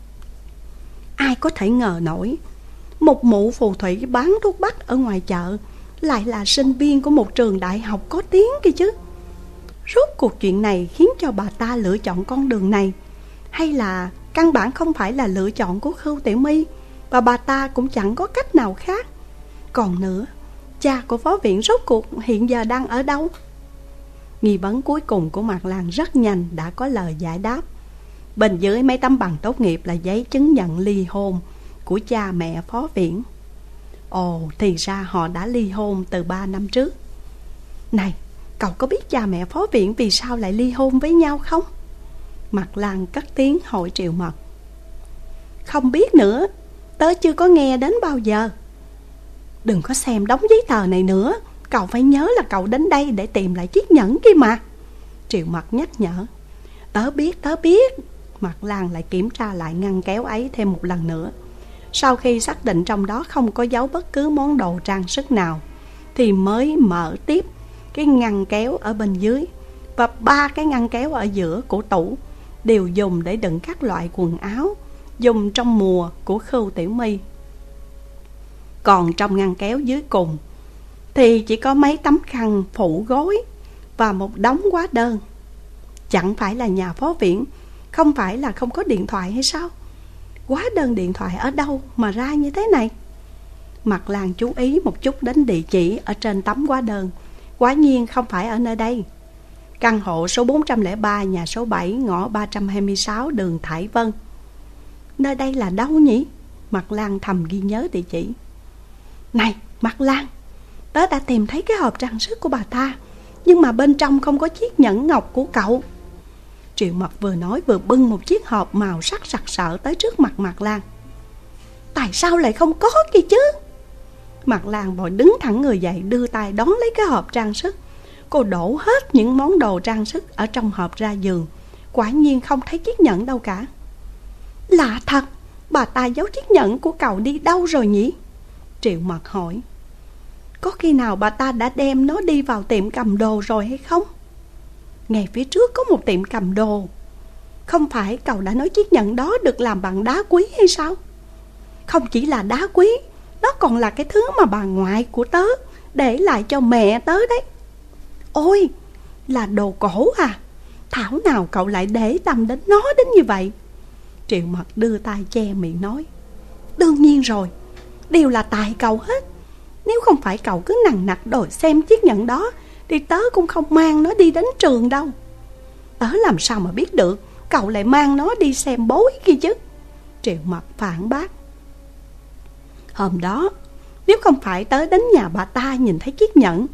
Ai có thể ngờ nổi, một mụ phù thủy bán thuốc bắc ở ngoài chợ lại là sinh viên của một trường đại học có tiếng kia chứ. Rốt cuộc chuyện này khiến cho bà ta lựa chọn con đường này, hay là căn bản không phải là lựa chọn của Khưu Tiểu My, và bà ta cũng chẳng có cách nào khác. Còn nữa, cha của Phó Viễn rốt cuộc hiện giờ đang ở đâu? Nghi vấn cuối cùng của Mặt Lan rất nhanh đã có lời giải đáp. Bên dưới mấy tấm bằng tốt nghiệp là giấy chứng nhận ly hôn của cha mẹ Phó Viễn. Ồ, thì ra họ đã ly hôn từ ba năm trước. Này, cậu có biết cha mẹ Phó Viễn vì sao lại ly hôn với nhau không? Mặt Lan cất tiếng hỏi Triệu Mật. Không biết nữa, tớ chưa có nghe đến bao giờ. Đừng có xem đống giấy tờ này nữa, cậu phải nhớ là cậu đến đây để tìm lại chiếc nhẫn kia mà. Triệu Mật nhắc nhở. Tớ biết, tớ biết. Mặt Lan lại kiểm tra lại ngăn kéo ấy thêm một lần nữa. Sau khi xác định trong đó không có giấu bất cứ món đồ trang sức nào, thì mới mở tiếp cái ngăn kéo ở bên dưới. Và ba cái ngăn kéo ở giữa của tủ đều dùng để đựng các loại quần áo dùng trong mùa của Khưu Tiểu My. Còn trong ngăn kéo dưới cùng thì chỉ có mấy tấm khăn phủ gối và một đống hóa đơn. Chẳng phải là nhà Phó Viễn không phải là không có điện thoại hay sao? Hóa đơn điện thoại ở đâu mà ra như thế này? Mặt Lan chú ý một chút đến địa chỉ ở trên tấm hóa đơn. Quả nhiên không phải ở nơi đây. Căn hộ số bốn trăm lẻ ba, nhà số bảy, ngõ ba trăm hai mươi sáu, đường Thải Vân. Nơi đây là đâu nhỉ? Mặt Lan thầm ghi nhớ địa chỉ. Này Mặt Lan, tớ đã tìm thấy cái hộp trang sức của bà ta, nhưng mà bên trong không có chiếc nhẫn ngọc của cậu. Triệu Mật vừa nói vừa bưng một chiếc hộp màu sắc sặc sỡ tới trước mặt Mặt Lan. Tại sao lại không có kia chứ? Mặt Lan vội đứng thẳng người dậy, đưa tay đón lấy cái hộp trang sức. Cô đổ hết những món đồ trang sức ở trong hộp ra giường. Quả nhiên không thấy chiếc nhẫn đâu cả. Lạ thật, bà ta giấu chiếc nhẫn của cậu đi đâu rồi nhỉ? Triệu Mật hỏi. Có khi nào bà ta đã đem nó đi vào tiệm cầm đồ rồi hay không? Ngay phía trước có một tiệm cầm đồ. Không phải cậu đã nói chiếc nhẫn đó được làm bằng đá quý hay sao? Không chỉ là đá quý, nó còn là cái thứ mà bà ngoại của tớ để lại cho mẹ tớ đấy. Ôi, là đồ cổ à? Thảo nào cậu lại để tâm đến nó đến như vậy? Triệu Mật đưa tay che miệng nói. Đương nhiên rồi, đều là tại cậu hết. Nếu không phải cậu cứ nằng nặc đòi xem chiếc nhẫn đó thì tớ cũng không mang nó đi đến trường đâu. Tớ làm sao mà biết được cậu lại mang nó đi xem bói kia chứ? Triệu Mật phản bác. Hôm đó, nếu không phải tớ đến nhà bà ta nhìn thấy chiếc nhẫn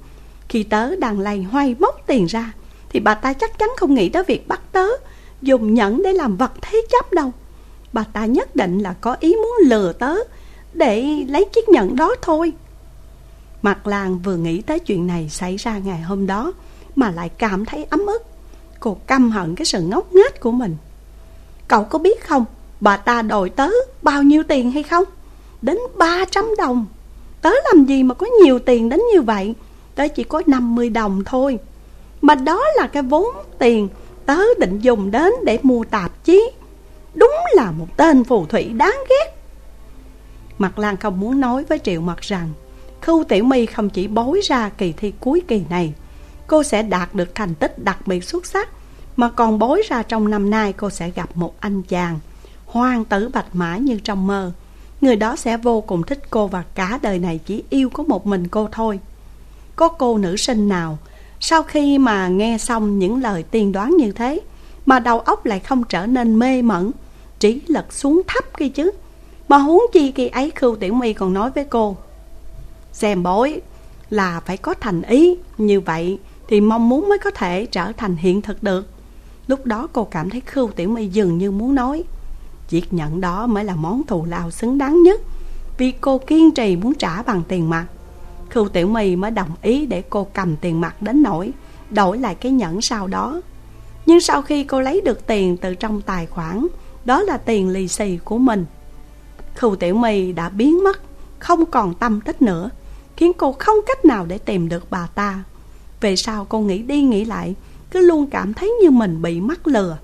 Khi tớ đang lầy hoay móc tiền ra thì bà ta chắc chắn không nghĩ tới việc bắt tớ dùng nhẫn để làm vật thế chấp đâu. Bà ta nhất định là có ý muốn lừa tớ để lấy chiếc nhẫn đó thôi. Mặt Lan vừa nghĩ tới chuyện này xảy ra ngày hôm đó mà lại cảm thấy ấm ức. Cô căm hận cái sự ngốc nghếch của mình. Cậu có biết không, bà ta đòi tớ bao nhiêu tiền hay không? Đến ba trăm đồng. Tớ làm gì mà có nhiều tiền đến như vậy? Tớ chỉ có năm mươi đồng thôi. Mà đó là cái vốn tiền tớ định dùng đến để mua tạp chí. Đúng là một tên phù thủy đáng ghét. Mặt Lan không muốn nói với Triệu Mật rằng Khưu Tiểu My không chỉ bối ra kỳ thi cuối kỳ này cô sẽ đạt được thành tích đặc biệt xuất sắc, mà còn bối ra trong năm nay cô sẽ gặp một anh chàng hoàng tử bạch mã như trong mơ. Người đó sẽ vô cùng thích cô và cả đời này chỉ yêu có một mình cô thôi. Có cô nữ sinh nào sau khi mà nghe xong những lời tiên đoán như thế mà đầu óc lại không trở nên mê mẩn, trí lực xuống thấp kia chứ? Mà huống chi khi ấy Khưu Tiểu My còn nói với cô: xem bói là phải có thành ý, như vậy thì mong muốn mới có thể trở thành hiện thực được. Lúc đó cô cảm thấy Khưu Tiểu My dường như muốn nói chiếc nhẫn đó mới là món thù lao xứng đáng nhất, vì cô kiên trì muốn trả bằng tiền mặt. Khưu Tiểu My mới đồng ý để cô cầm tiền mặt đến nỗi đổi lại cái nhẫn sau đó. Nhưng sau khi cô lấy được tiền từ trong tài khoản, đó là tiền lì xì của mình, Khưu Tiểu My đã biến mất, không còn tâm tích nữa, khiến cô không cách nào để tìm được bà ta. Về sau cô nghĩ đi nghĩ lại, cứ luôn cảm thấy như mình bị mắc lừa.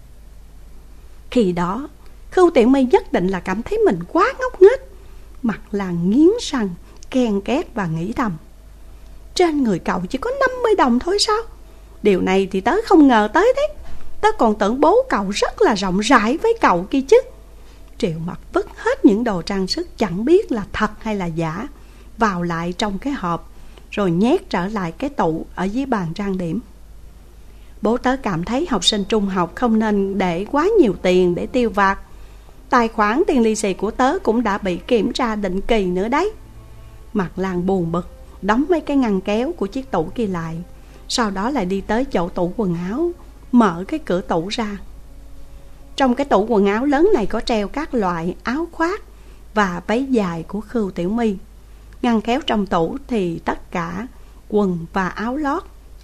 Khi đó Khưu Tiểu My nhất định là cảm thấy mình quá ngốc nghếch. Mặt Lan nghiến răng ken két và nghĩ thầm: trên người cậu chỉ có năm mươi đồng thôi sao? Điều này thì tớ không ngờ tới đấy. Tớ còn tưởng bố cậu rất là rộng rãi với cậu kia chứ. Triệu Mật vứt hết những đồ trang sức chẳng biết là thật hay là giả vào lại trong cái hộp, rồi nhét trở lại cái tủ ở dưới bàn trang điểm. Bố tớ cảm thấy học sinh trung học không nên để quá nhiều tiền để tiêu vặt. Tài khoản tiền lì xì của tớ cũng đã bị kiểm tra định kỳ nữa đấy. Mặt Lan buồn bực đóng mấy cái ngăn kéo của chiếc tủ kia lại, sau đó lại đi tới chỗ tủ quần áo, mở cái cửa tủ ra. Trong cái tủ quần áo lớn này có treo các loại áo khoác và váy dài của Khưu Tiểu My. Ngăn kéo trong tủ thì tất cả quần và áo lót,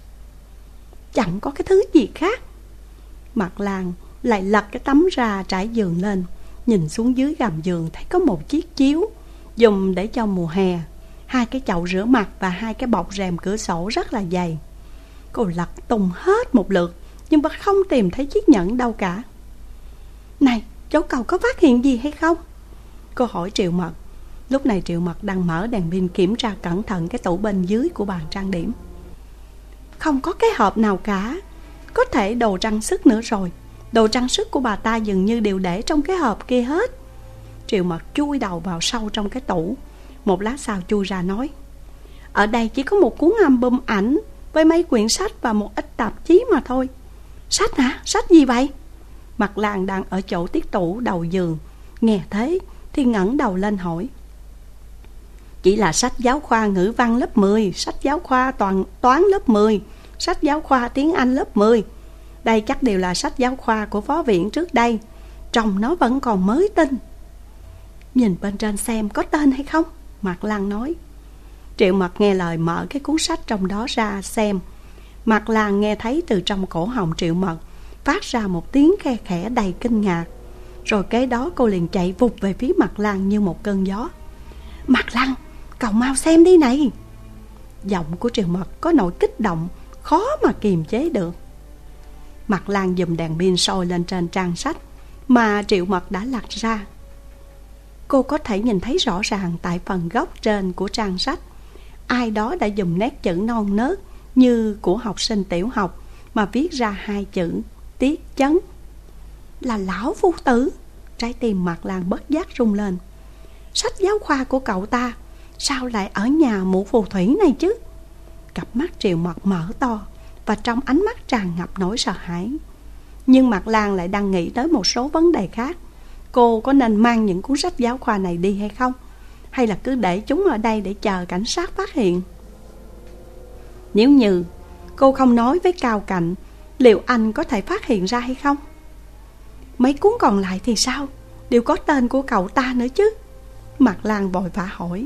chẳng có cái thứ gì khác. Mặt Lan lại lật cái tấm ra trải giường lên, nhìn xuống dưới gầm giường thấy có một chiếc chiếu dùng để cho mùa hè, hai cái chậu rửa mặt và hai cái bọc rèm cửa sổ rất là dày. Cô lật tung hết một lượt nhưng mà không tìm thấy chiếc nhẫn đâu cả. Này, cháu cậu có phát hiện gì hay không? Cô hỏi Triệu Mật. Lúc này Triệu Mật đang mở đèn pin kiểm tra cẩn thận cái tủ bên dưới của bàn trang điểm. Không có cái hộp nào cả. Có thể đồ trang sức nữa rồi. Đồ trang sức của bà ta dường như đều để trong cái hộp kia hết. Triệu Mật chui đầu vào sâu trong cái tủ. Một lát sau chui ra nói: ở đây chỉ có một cuốn album ảnh với mấy quyển sách và một ít tạp chí mà thôi. Sách hả? Sách gì vậy? Mặt Lan đang ở chỗ tiết tủ đầu giường nghe thế thì ngẩng đầu lên hỏi: chỉ là sách giáo khoa ngữ văn lớp mười, sách giáo khoa toàn toán lớp mười, sách giáo khoa tiếng Anh lớp mười. Đây chắc đều là sách giáo khoa của phó viện trước đây. Trông nó vẫn còn mới tinh. Nhìn bên trên xem có tên hay không, Mặt Lan nói. Triệu Mật nghe lời mở cái cuốn sách trong đó ra xem. Mặt Lan nghe thấy từ trong cổ họng Triệu Mật phát ra một tiếng khe khẽ đầy kinh ngạc. Rồi kế đó cô liền chạy vụt về phía Mặt Lan như một cơn gió. Mặt Lan, cậu mau xem đi này. Giọng của Triệu Mật có nỗi kích động khó mà kiềm chế được. Mặt Lan giùm đèn pin soi lên trên trang sách mà Triệu Mật đã lật ra. Cô có thể nhìn thấy rõ ràng tại phần góc trên của trang sách, ai đó đã dùng nét chữ non nớt như của học sinh tiểu học mà viết ra hai chữ Tiết Chấn. Là lão phu tử. Trái tim Mặt Lan bất giác rung lên. Sách giáo khoa của cậu ta sao lại ở nhà mụ phù thủy này chứ? Cặp mắt Triệu Mật mở to và trong ánh mắt tràn ngập nỗi sợ hãi. Nhưng Mặt Lan lại đang nghĩ tới một số vấn đề khác. Cô có nên mang những cuốn sách giáo khoa này đi hay không? Hay là cứ để chúng ở đây để chờ cảnh sát phát hiện? Nếu như cô không nói với Cao Cạnh, liệu anh có thể phát hiện ra hay không? Mấy cuốn còn lại thì sao? Đều có tên của cậu ta nữa chứ? Mạc Lan vội vã hỏi.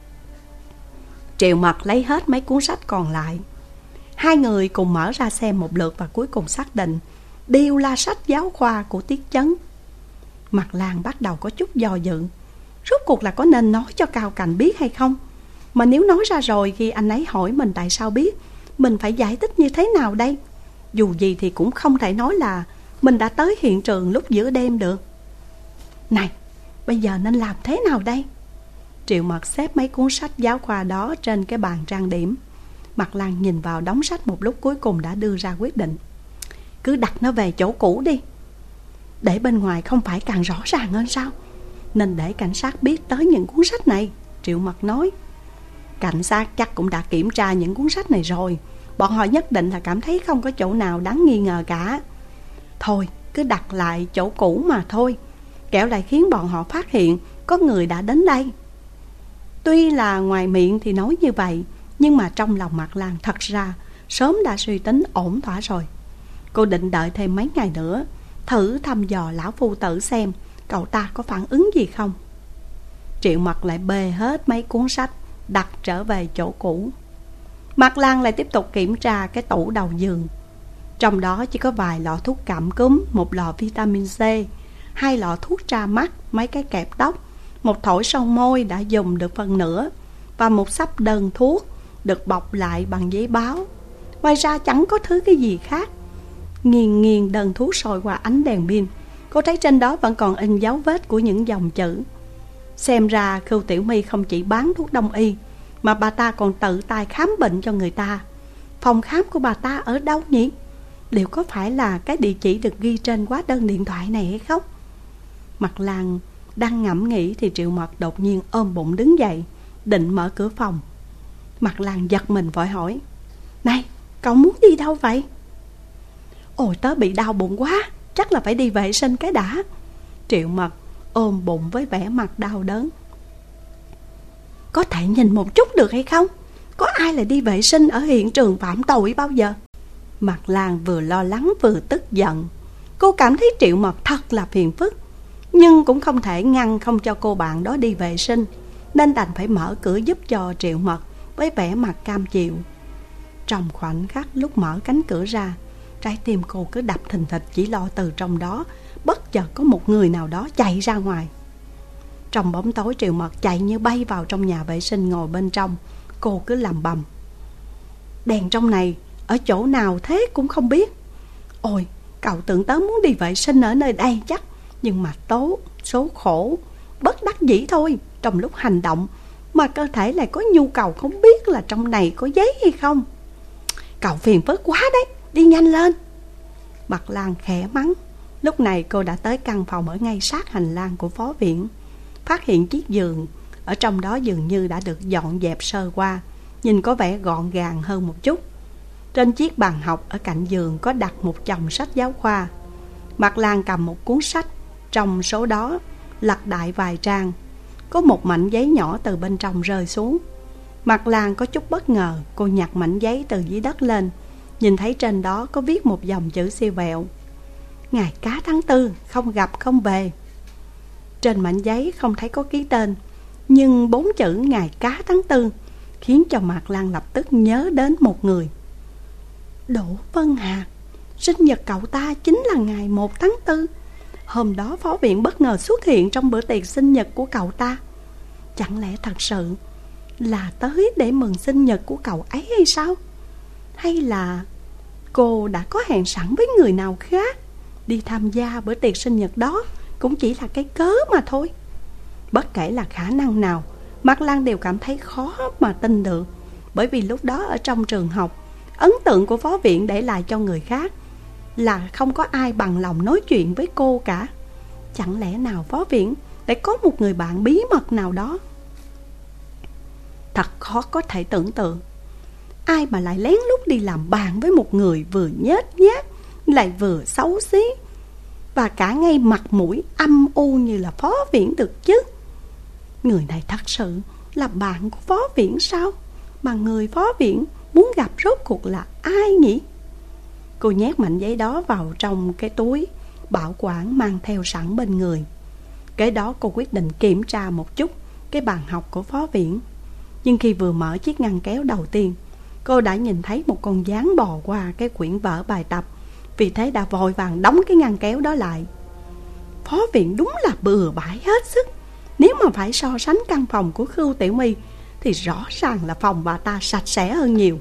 Triệu Mật lấy hết mấy cuốn sách còn lại. Hai người cùng mở ra xem một lượt và cuối cùng xác định đều là sách giáo khoa của Tiết Chấn. Mạc Lan bắt đầu có chút do dự. Rốt cuộc là có nên nói cho Cao Cạnh biết hay không? Mà nếu nói ra rồi khi anh ấy hỏi mình tại sao biết, mình phải giải thích như thế nào đây? Dù gì thì cũng không thể nói là mình đã tới hiện trường lúc giữa đêm được. Này, bây giờ nên làm thế nào đây? Triệu Mật xếp mấy cuốn sách giáo khoa đó trên cái bàn trang điểm. Mạc Lan nhìn vào đống sách một lúc, cuối cùng đã đưa ra quyết định. Cứ đặt nó về chỗ cũ đi. Để bên ngoài không phải càng rõ ràng hơn sao? Nên để cảnh sát biết tới những cuốn sách này, Triệu Mật nói. Cảnh sát chắc cũng đã kiểm tra những cuốn sách này rồi. Bọn họ nhất định là cảm thấy không có chỗ nào đáng nghi ngờ cả. Thôi, cứ đặt lại chỗ cũ mà thôi, kẻo lại khiến bọn họ phát hiện có người đã đến đây. Tuy là ngoài miệng thì nói như vậy, nhưng mà trong lòng Mạc Lan thật ra sớm đã suy tính ổn thỏa rồi. Cô định đợi thêm mấy ngày nữa, thử thăm dò lão phu tử xem cậu ta có phản ứng gì không. Triệu Mật lại bê hết mấy cuốn sách đặt trở về chỗ cũ. Mạc Lan lại tiếp tục kiểm tra cái tủ đầu giường. Trong đó chỉ có vài lọ thuốc cảm cúm, một lọ vitamin C, hai lọ thuốc tra mắt, mấy cái kẹp tóc, một thỏi son môi đã dùng được phần nửa, và một xấp đơn thuốc được bọc lại bằng giấy báo. Ngoài ra chẳng có thứ cái gì khác. Nghiền nghiền đơn thuốc soi qua ánh đèn pin, cô thấy trên đó vẫn còn in dấu vết của những dòng chữ. Xem ra Khưu Tiểu My không chỉ bán thuốc đông y, mà bà ta còn tự tay khám bệnh cho người ta. Phòng khám của bà ta ở đâu nhỉ? Liệu có phải là cái địa chỉ được ghi trên hóa đơn điện thoại này hay không? Mạc Lan đang ngẫm nghĩ thì Triệu Mật đột nhiên ôm bụng đứng dậy, định mở cửa phòng. Mạc Lan giật mình vội hỏi. Này, cậu muốn đi đâu vậy? Ôi, tớ bị đau bụng quá, chắc là phải đi vệ sinh cái đã. Triệu Mật ôm bụng với vẻ mặt đau đớn. Có thể nhìn một chút được hay không? Có ai lại đi vệ sinh ở hiện trường phạm tội bao giờ? Mạc Lan vừa lo lắng vừa tức giận. Cô cảm thấy Triệu Mật thật là phiền phức, nhưng cũng không thể ngăn không cho cô bạn đó đi vệ sinh, nên đành phải mở cửa giúp cho Triệu Mật với vẻ mặt cam chịu. Trong khoảnh khắc lúc mở cánh cửa ra, trái tim cô cứ đập thình thịch, chỉ lo từ trong đó bất chợt có một người nào đó chạy ra ngoài. Trong bóng tối, Triệu Mật chạy như bay vào trong nhà vệ sinh, ngồi bên trong. Cô cứ lầm bầm. Đèn trong này ở chỗ nào thế cũng không biết. Ôi, cậu tưởng tớ muốn đi vệ sinh ở nơi đây chắc. Nhưng mà tố, số khổ, bất đắc dĩ thôi. Trong lúc hành động mà cơ thể lại có nhu cầu không biết là trong này có giấy hay không. Cậu phiền phức quá đấy, đi nhanh lên. Mạc Lan khẽ mắng. Lúc này cô đã tới căn phòng ở ngay sát hành lang của phó viện. Phát hiện chiếc giường ở trong đó dường như đã được dọn dẹp sơ qua, nhìn có vẻ gọn gàng hơn một chút. Trên chiếc bàn học ở cạnh giường có đặt một chồng sách giáo khoa. Mạc Lan cầm một cuốn sách, trong số đó lật đại vài trang, có một mảnh giấy nhỏ từ bên trong rơi xuống. Mạc Lan có chút bất ngờ. Cô nhặt mảnh giấy từ dưới đất lên, nhìn thấy trên đó có viết một dòng chữ siêu vẹo: Ngày cá tháng tư, không gặp không về. Trên mảnh giấy không thấy có ký tên, nhưng bốn chữ ngày cá tháng tư khiến cho Mạc Lan lập tức nhớ đến một người. Đỗ Vân Hạc. Sinh nhật cậu ta chính là ngày một tháng tư. Hôm đó phó viện bất ngờ xuất hiện trong bữa tiệc sinh nhật của cậu ta. Chẳng lẽ thật sự là tới để mừng sinh nhật của cậu ấy hay sao? Hay là cô đã có hẹn sẵn với người nào khác? Đi tham gia bữa tiệc sinh nhật đó cũng chỉ là cái cớ mà thôi. Bất kể là khả năng nào, Mạc Lan đều cảm thấy khó mà tin được. Bởi vì lúc đó ở trong trường học, ấn tượng của phó viện để lại cho người khác là không có ai bằng lòng nói chuyện với cô cả. Chẳng lẽ nào phó viện lại có một người bạn bí mật nào đó? Thật khó có thể tưởng tượng. Ai mà lại lén lút đi làm bạn với một người vừa nhếch nhác lại vừa xấu xí, và cả ngay mặt mũi âm u như là phó viện được chứ? Người này thật sự là bạn của phó viện sao? Mà người phó viện muốn gặp rốt cuộc là ai nhỉ? Cô nhét mảnh giấy đó vào trong cái túi bảo quản mang theo sẵn bên người. Kế đó cô quyết định kiểm tra một chút cái bàn học của Phó Viễn. Nhưng khi vừa mở chiếc ngăn kéo đầu tiên, cô đã nhìn thấy một con gián bò qua cái quyển vở bài tập. Vì thế đã vội vàng đóng cái ngăn kéo đó lại. Phó Viện đúng là bừa bãi hết sức. Nếu mà phải so sánh căn phòng của Khưu Tiểu My thì rõ ràng là phòng bà ta sạch sẽ hơn nhiều.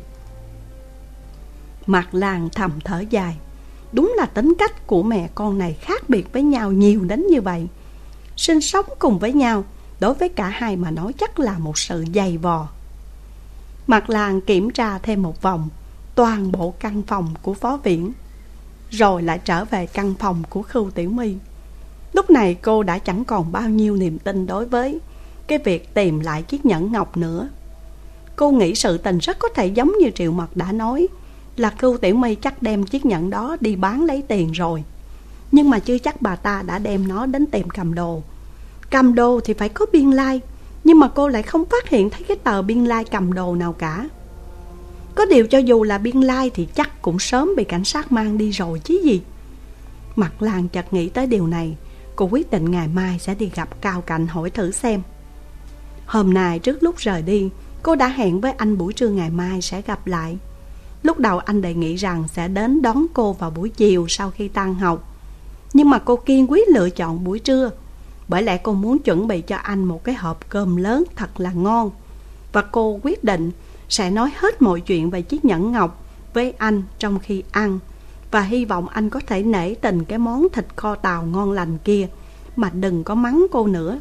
Mạc Lan thầm thở dài. Đúng là tính cách của mẹ con này khác biệt với nhau nhiều đến như vậy. Sinh sống cùng với nhau đối với cả hai mà nói chắc là một sự dày vò. Mạc Lan kiểm tra thêm một vòng toàn bộ căn phòng của Phó Viễn, rồi lại trở về căn phòng của Khưu Tiểu My. Lúc này cô đã chẳng còn bao nhiêu niềm tin đối với cái việc tìm lại chiếc nhẫn ngọc nữa. Cô nghĩ sự tình rất có thể giống như Triệu Mật đã nói, là Khưu Tiểu My chắc đem chiếc nhẫn đó đi bán lấy tiền rồi. Nhưng mà chưa chắc bà ta đã đem nó đến tiệm cầm đồ. Cầm đồ thì phải có biên lai, nhưng mà cô lại không phát hiện thấy cái tờ biên lai cầm đồ nào cả. Có điều cho dù là biên lai thì chắc cũng sớm bị cảnh sát mang đi rồi chứ gì. Mạc Lan chợt nghĩ tới điều này. Cô quyết định ngày mai sẽ đi gặp Cao Cạnh hỏi thử xem. Hôm nay trước lúc rời đi, cô đã hẹn với anh buổi trưa ngày mai sẽ gặp lại. Lúc đầu anh đề nghị rằng sẽ đến đón cô vào buổi chiều sau khi tan học. Nhưng mà cô kiên quyết lựa chọn buổi trưa, bởi lẽ cô muốn chuẩn bị cho anh một cái hộp cơm lớn thật là ngon. Và cô quyết định sẽ nói hết mọi chuyện về chiếc nhẫn ngọc với anh trong khi ăn, và hy vọng anh có thể nể tình cái món thịt kho tàu ngon lành kia, mà đừng có mắng cô nữa.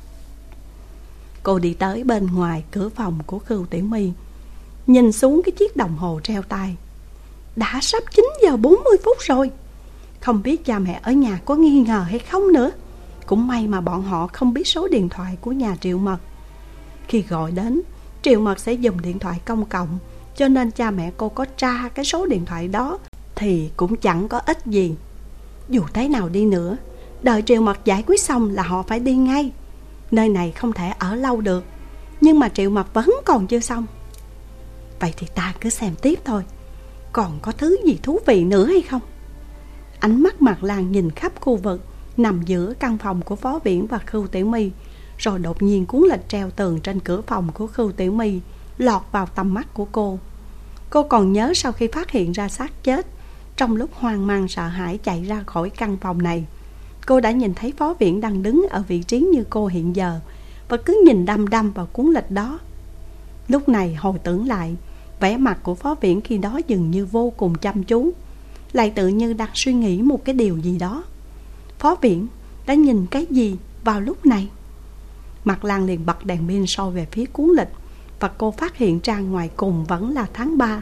Cô đi tới bên ngoài cửa phòng của Khưu Tiểu My, nhìn xuống cái chiếc đồng hồ treo tay. Đã sắp chín giờ bốn mươi phút rồi. Không biết cha mẹ ở nhà có nghi ngờ hay không nữa. Cũng may mà bọn họ không biết số điện thoại của nhà Triệu Mật. Khi gọi đến, Triệu Mật sẽ dùng điện thoại công cộng, cho nên cha mẹ cô có tra cái số điện thoại đó thì cũng chẳng có ích gì. Dù thế nào đi nữa, đợi Triệu Mật giải quyết xong là họ phải đi ngay. Nơi này không thể ở lâu được. Nhưng mà Triệu Mật vẫn còn chưa xong. Vậy thì ta cứ xem tiếp thôi, còn có thứ gì thú vị nữa hay không? Ánh mắt Mạc Lan nhìn khắp khu vực nằm giữa căn phòng của Phó Viễn và Khưu Tiểu My, rồi đột nhiên cuốn lịch treo tường trên cửa phòng của Khưu Tiểu My lọt vào tầm mắt của cô. Cô còn nhớ sau khi phát hiện ra xác chết, trong lúc hoang mang sợ hãi chạy ra khỏi căn phòng này, cô đã nhìn thấy Phó Viễn đang đứng ở vị trí như cô hiện giờ, và cứ nhìn đăm đăm vào cuốn lịch đó. Lúc này hồi tưởng lại, vẻ mặt của Phó Viễn khi đó dường như vô cùng chăm chú, lại tự như đang suy nghĩ một cái điều gì đó. Phó Viễn đã nhìn cái gì vào lúc này? Mạc Lan liền bật đèn pin soi về phía cuốn lịch, và cô phát hiện trang ngoài cùng vẫn là tháng ba.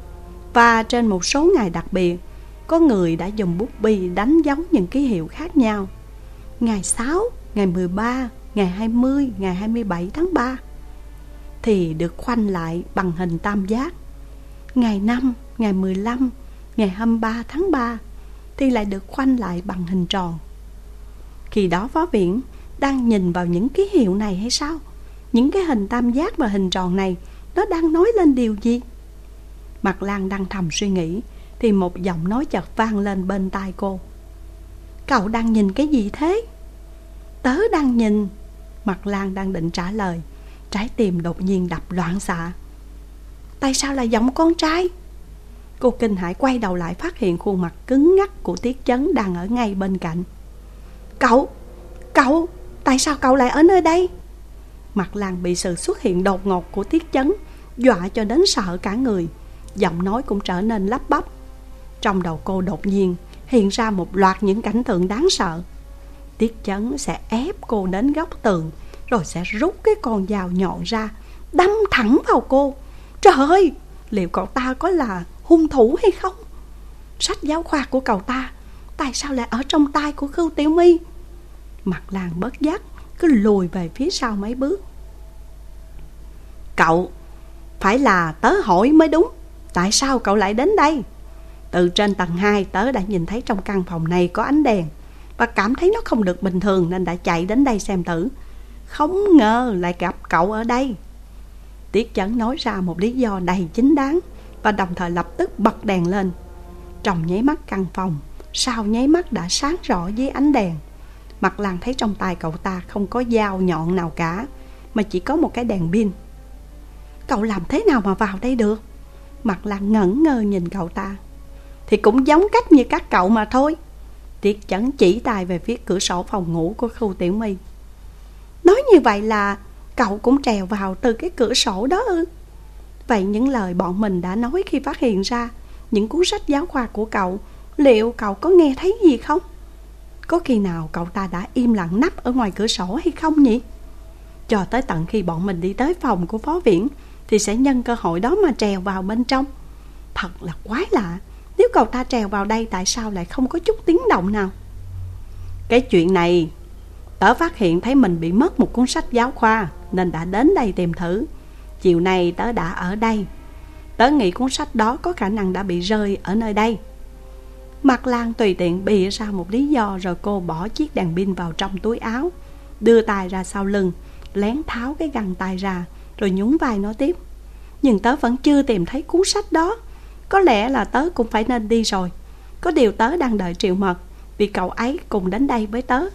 Và trên một số ngày đặc biệt, có người đã dùng bút bi đánh dấu những ký hiệu khác nhau. Ngày sáu, ngày mười ba, ngày hai mươi, ngày hai mươi bảy tháng ba thì được khoanh lại bằng hình tam giác. Ngày năm, ngày mười lăm, ngày hai mươi ba tháng ba thì lại được khoanh lại bằng hình tròn. Khi đó Phó Viễn đang nhìn vào những ký hiệu này hay sao? Những cái hình tam giác và hình tròn này nó đang nói lên điều gì? Mạc Lan đang thầm suy nghĩ thì một giọng nói chợt vang lên bên tai cô. Cậu đang nhìn cái gì thế? Tớ đang nhìn. Mạc Lan đang định trả lời, trái tim đột nhiên đập loạn xạ. Tại sao là giọng con trai? Cô kinh hãi quay đầu lại, phát hiện khuôn mặt cứng ngắc của Tiết Chấn đang ở ngay bên cạnh. Cậu, cậu, tại sao cậu lại ở nơi đây? Mạc Lan bị sự xuất hiện đột ngột của Tiết Chấn dọa cho đến sợ cả người, giọng nói cũng trở nên lắp bắp. Trong đầu cô đột nhiên hiện ra một loạt những cảnh tượng đáng sợ. Tiết Chấn sẽ ép cô đến góc tường, rồi sẽ rút cái con dao nhọn ra, đâm thẳng vào cô. Trời ơi, liệu cậu ta có là hung thủ hay không? Sách giáo khoa của cậu ta tại sao lại ở trong tay của Khưu Tiểu My? Mạc Lan bất giác cứ lùi về phía sau mấy bước. Cậu, phải là tớ hỏi mới đúng. Tại sao cậu lại đến đây? Từ trên tầng hai tớ đã nhìn thấy trong căn phòng này có ánh đèn, và cảm thấy nó không được bình thường nên đã chạy đến đây xem thử. Không ngờ lại gặp cậu ở đây. Tiết Chấn nói ra một lý do đầy chính đáng, và đồng thời lập tức bật đèn lên. Trong nháy mắt căn phòng sau nháy mắt đã sáng rõ dưới ánh đèn. Mặt Lan thấy trong tay cậu ta không có dao nhọn nào cả, mà chỉ có một cái đèn pin. Cậu làm thế nào mà vào đây được? Mặt Lan ngẩn ngơ nhìn cậu ta. Thì cũng giống cách như các cậu mà thôi. Tiết Chấn chỉ tay về phía cửa sổ phòng ngủ của Khưu Tiểu My. Nói như vậy là cậu cũng trèo vào từ cái cửa sổ đó ư? Vậy những lời bọn mình đã nói khi phát hiện ra những cuốn sách giáo khoa của cậu, liệu cậu có nghe thấy gì không? Có khi nào cậu ta đã im lặng nấp ở ngoài cửa sổ hay không nhỉ? Cho tới tận khi bọn mình đi tới phòng của Phó Viễn thì sẽ nhân cơ hội đó mà trèo vào bên trong. Thật là quái lạ, nếu cậu ta trèo vào đây tại sao lại không có chút tiếng động nào? Cái chuyện này, tớ phát hiện thấy mình bị mất một cuốn sách giáo khoa nên đã đến đây tìm thử. Chiều nay tớ đã ở đây. Tớ nghĩ cuốn sách đó có khả năng đã bị rơi ở nơi đây. Mặt Lan tùy tiện bịa ra một lý do, rồi cô bỏ chiếc đèn pin vào trong túi áo, đưa tay ra sau lưng, lén tháo cái găng tay ra, rồi nhún vai nói tiếp. Nhưng tớ vẫn chưa tìm thấy cuốn sách đó. Có lẽ là tớ cũng phải nên đi rồi. Có điều tớ đang đợi Triệu Mật, vì cậu ấy cùng đến đây với tớ.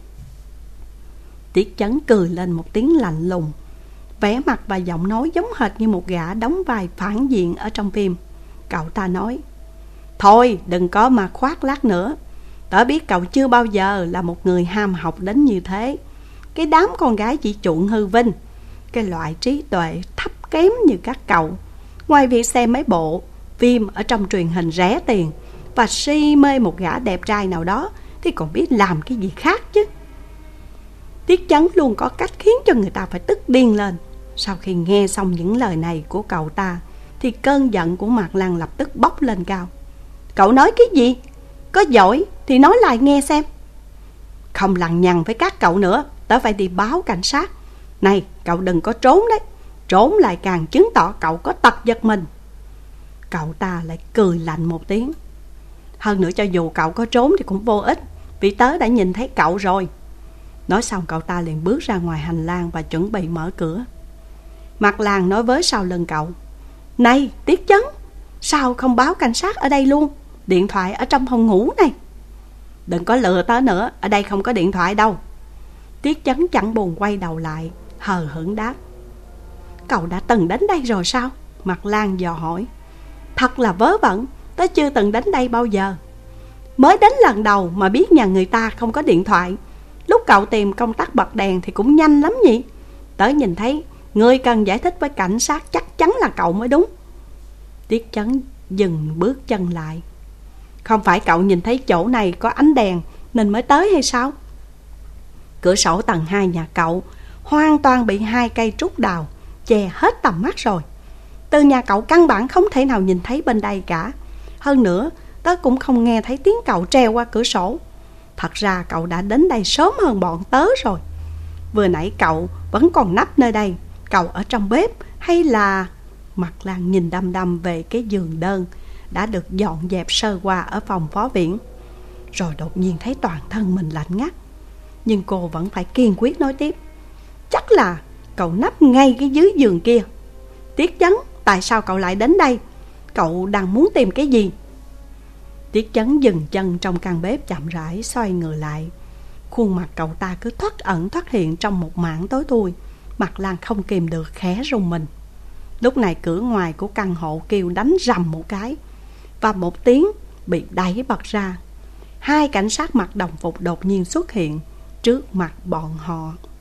Tiết Chấn cười lên một tiếng lạnh lùng, vẻ mặt và giọng nói giống hệt như một gã đóng vai phản diện ở trong phim. Cậu ta nói: Thôi đừng có mà khoác lác nữa. Tớ biết cậu chưa bao giờ là một người ham học đến như thế. Cái đám con gái chỉ chuộng hư vinh, cái loại trí tuệ thấp kém như các cậu, ngoài việc xem mấy bộ phim ở trong truyền hình rẻ tiền và si mê một gã đẹp trai nào đó thì còn biết làm cái gì khác chứ. Tiết Chấn luôn có cách khiến cho người ta phải tức điên lên. Sau khi nghe xong những lời này của cậu ta thì cơn giận của Mạc Lan lập tức bốc lên cao. Cậu nói cái gì? Có giỏi thì nói lại nghe xem. Không lằng nhằng với các cậu nữa, tớ phải đi báo cảnh sát. Này, cậu đừng có trốn đấy. Trốn lại càng chứng tỏ cậu có tật giật mình. Cậu ta lại cười lạnh một tiếng. Hơn nữa cho dù cậu có trốn thì cũng vô ích, vì tớ đã nhìn thấy cậu rồi. Nói xong cậu ta liền bước ra ngoài hành lang và chuẩn bị mở cửa. Mạc Lan nói với sau lưng cậu: Này Tiết Chấn, sao không báo cảnh sát ở đây luôn? Điện thoại ở trong phòng ngủ này. Đừng có lừa tớ nữa, ở đây không có điện thoại đâu. Tiết Chấn chẳng buồn quay đầu lại, hờ hững đáp. Cậu đã từng đến đây rồi sao? Mạc Lan dò hỏi. Thật là vớ vẩn, tớ chưa từng đến đây bao giờ. Mới đến lần đầu mà biết nhà người ta không có điện thoại. Lúc cậu tìm công tắc bật đèn thì cũng nhanh lắm nhỉ? Tớ nhìn thấy người cần giải thích với cảnh sát chắc chắn là cậu mới đúng. Tiết Chấn dừng bước chân lại. Không phải cậu nhìn thấy chỗ này có ánh đèn nên mới tới hay sao? Cửa sổ tầng hai nhà cậu hoàn toàn bị hai cây trúc đào che hết tầm mắt rồi. Từ nhà cậu căn bản không thể nào nhìn thấy bên đây cả. Hơn nữa tớ cũng không nghe thấy tiếng cậu trèo qua cửa sổ. Thật ra cậu đã đến đây sớm hơn bọn tớ rồi. Vừa nãy cậu vẫn còn nấp nơi đây. Cậu ở trong bếp hay là... Mạc Lan nhìn đăm đăm về cái giường đơn đã được dọn dẹp sơ qua ở phòng Phó Viễn, rồi đột nhiên thấy toàn thân mình lạnh ngắt. Nhưng cô vẫn phải kiên quyết nói tiếp. Chắc là cậu nấp ngay cái dưới giường kia. Tiết Chấn, tại sao cậu lại đến đây? Cậu đang muốn tìm cái gì? Tiết Chấn dừng chân trong căn bếp, chậm rãi xoay người lại. Khuôn mặt cậu ta cứ thoát ẩn thoát hiện trong một mảng tối thui. Mạc Lan không kìm được khẽ rùng mình. Lúc này cửa ngoài của căn hộ kêu đánh rầm một cái, và một tiếng bị đẩy bật ra. Hai cảnh sát mặc đồng phục đột nhiên xuất hiện trước mặt bọn họ.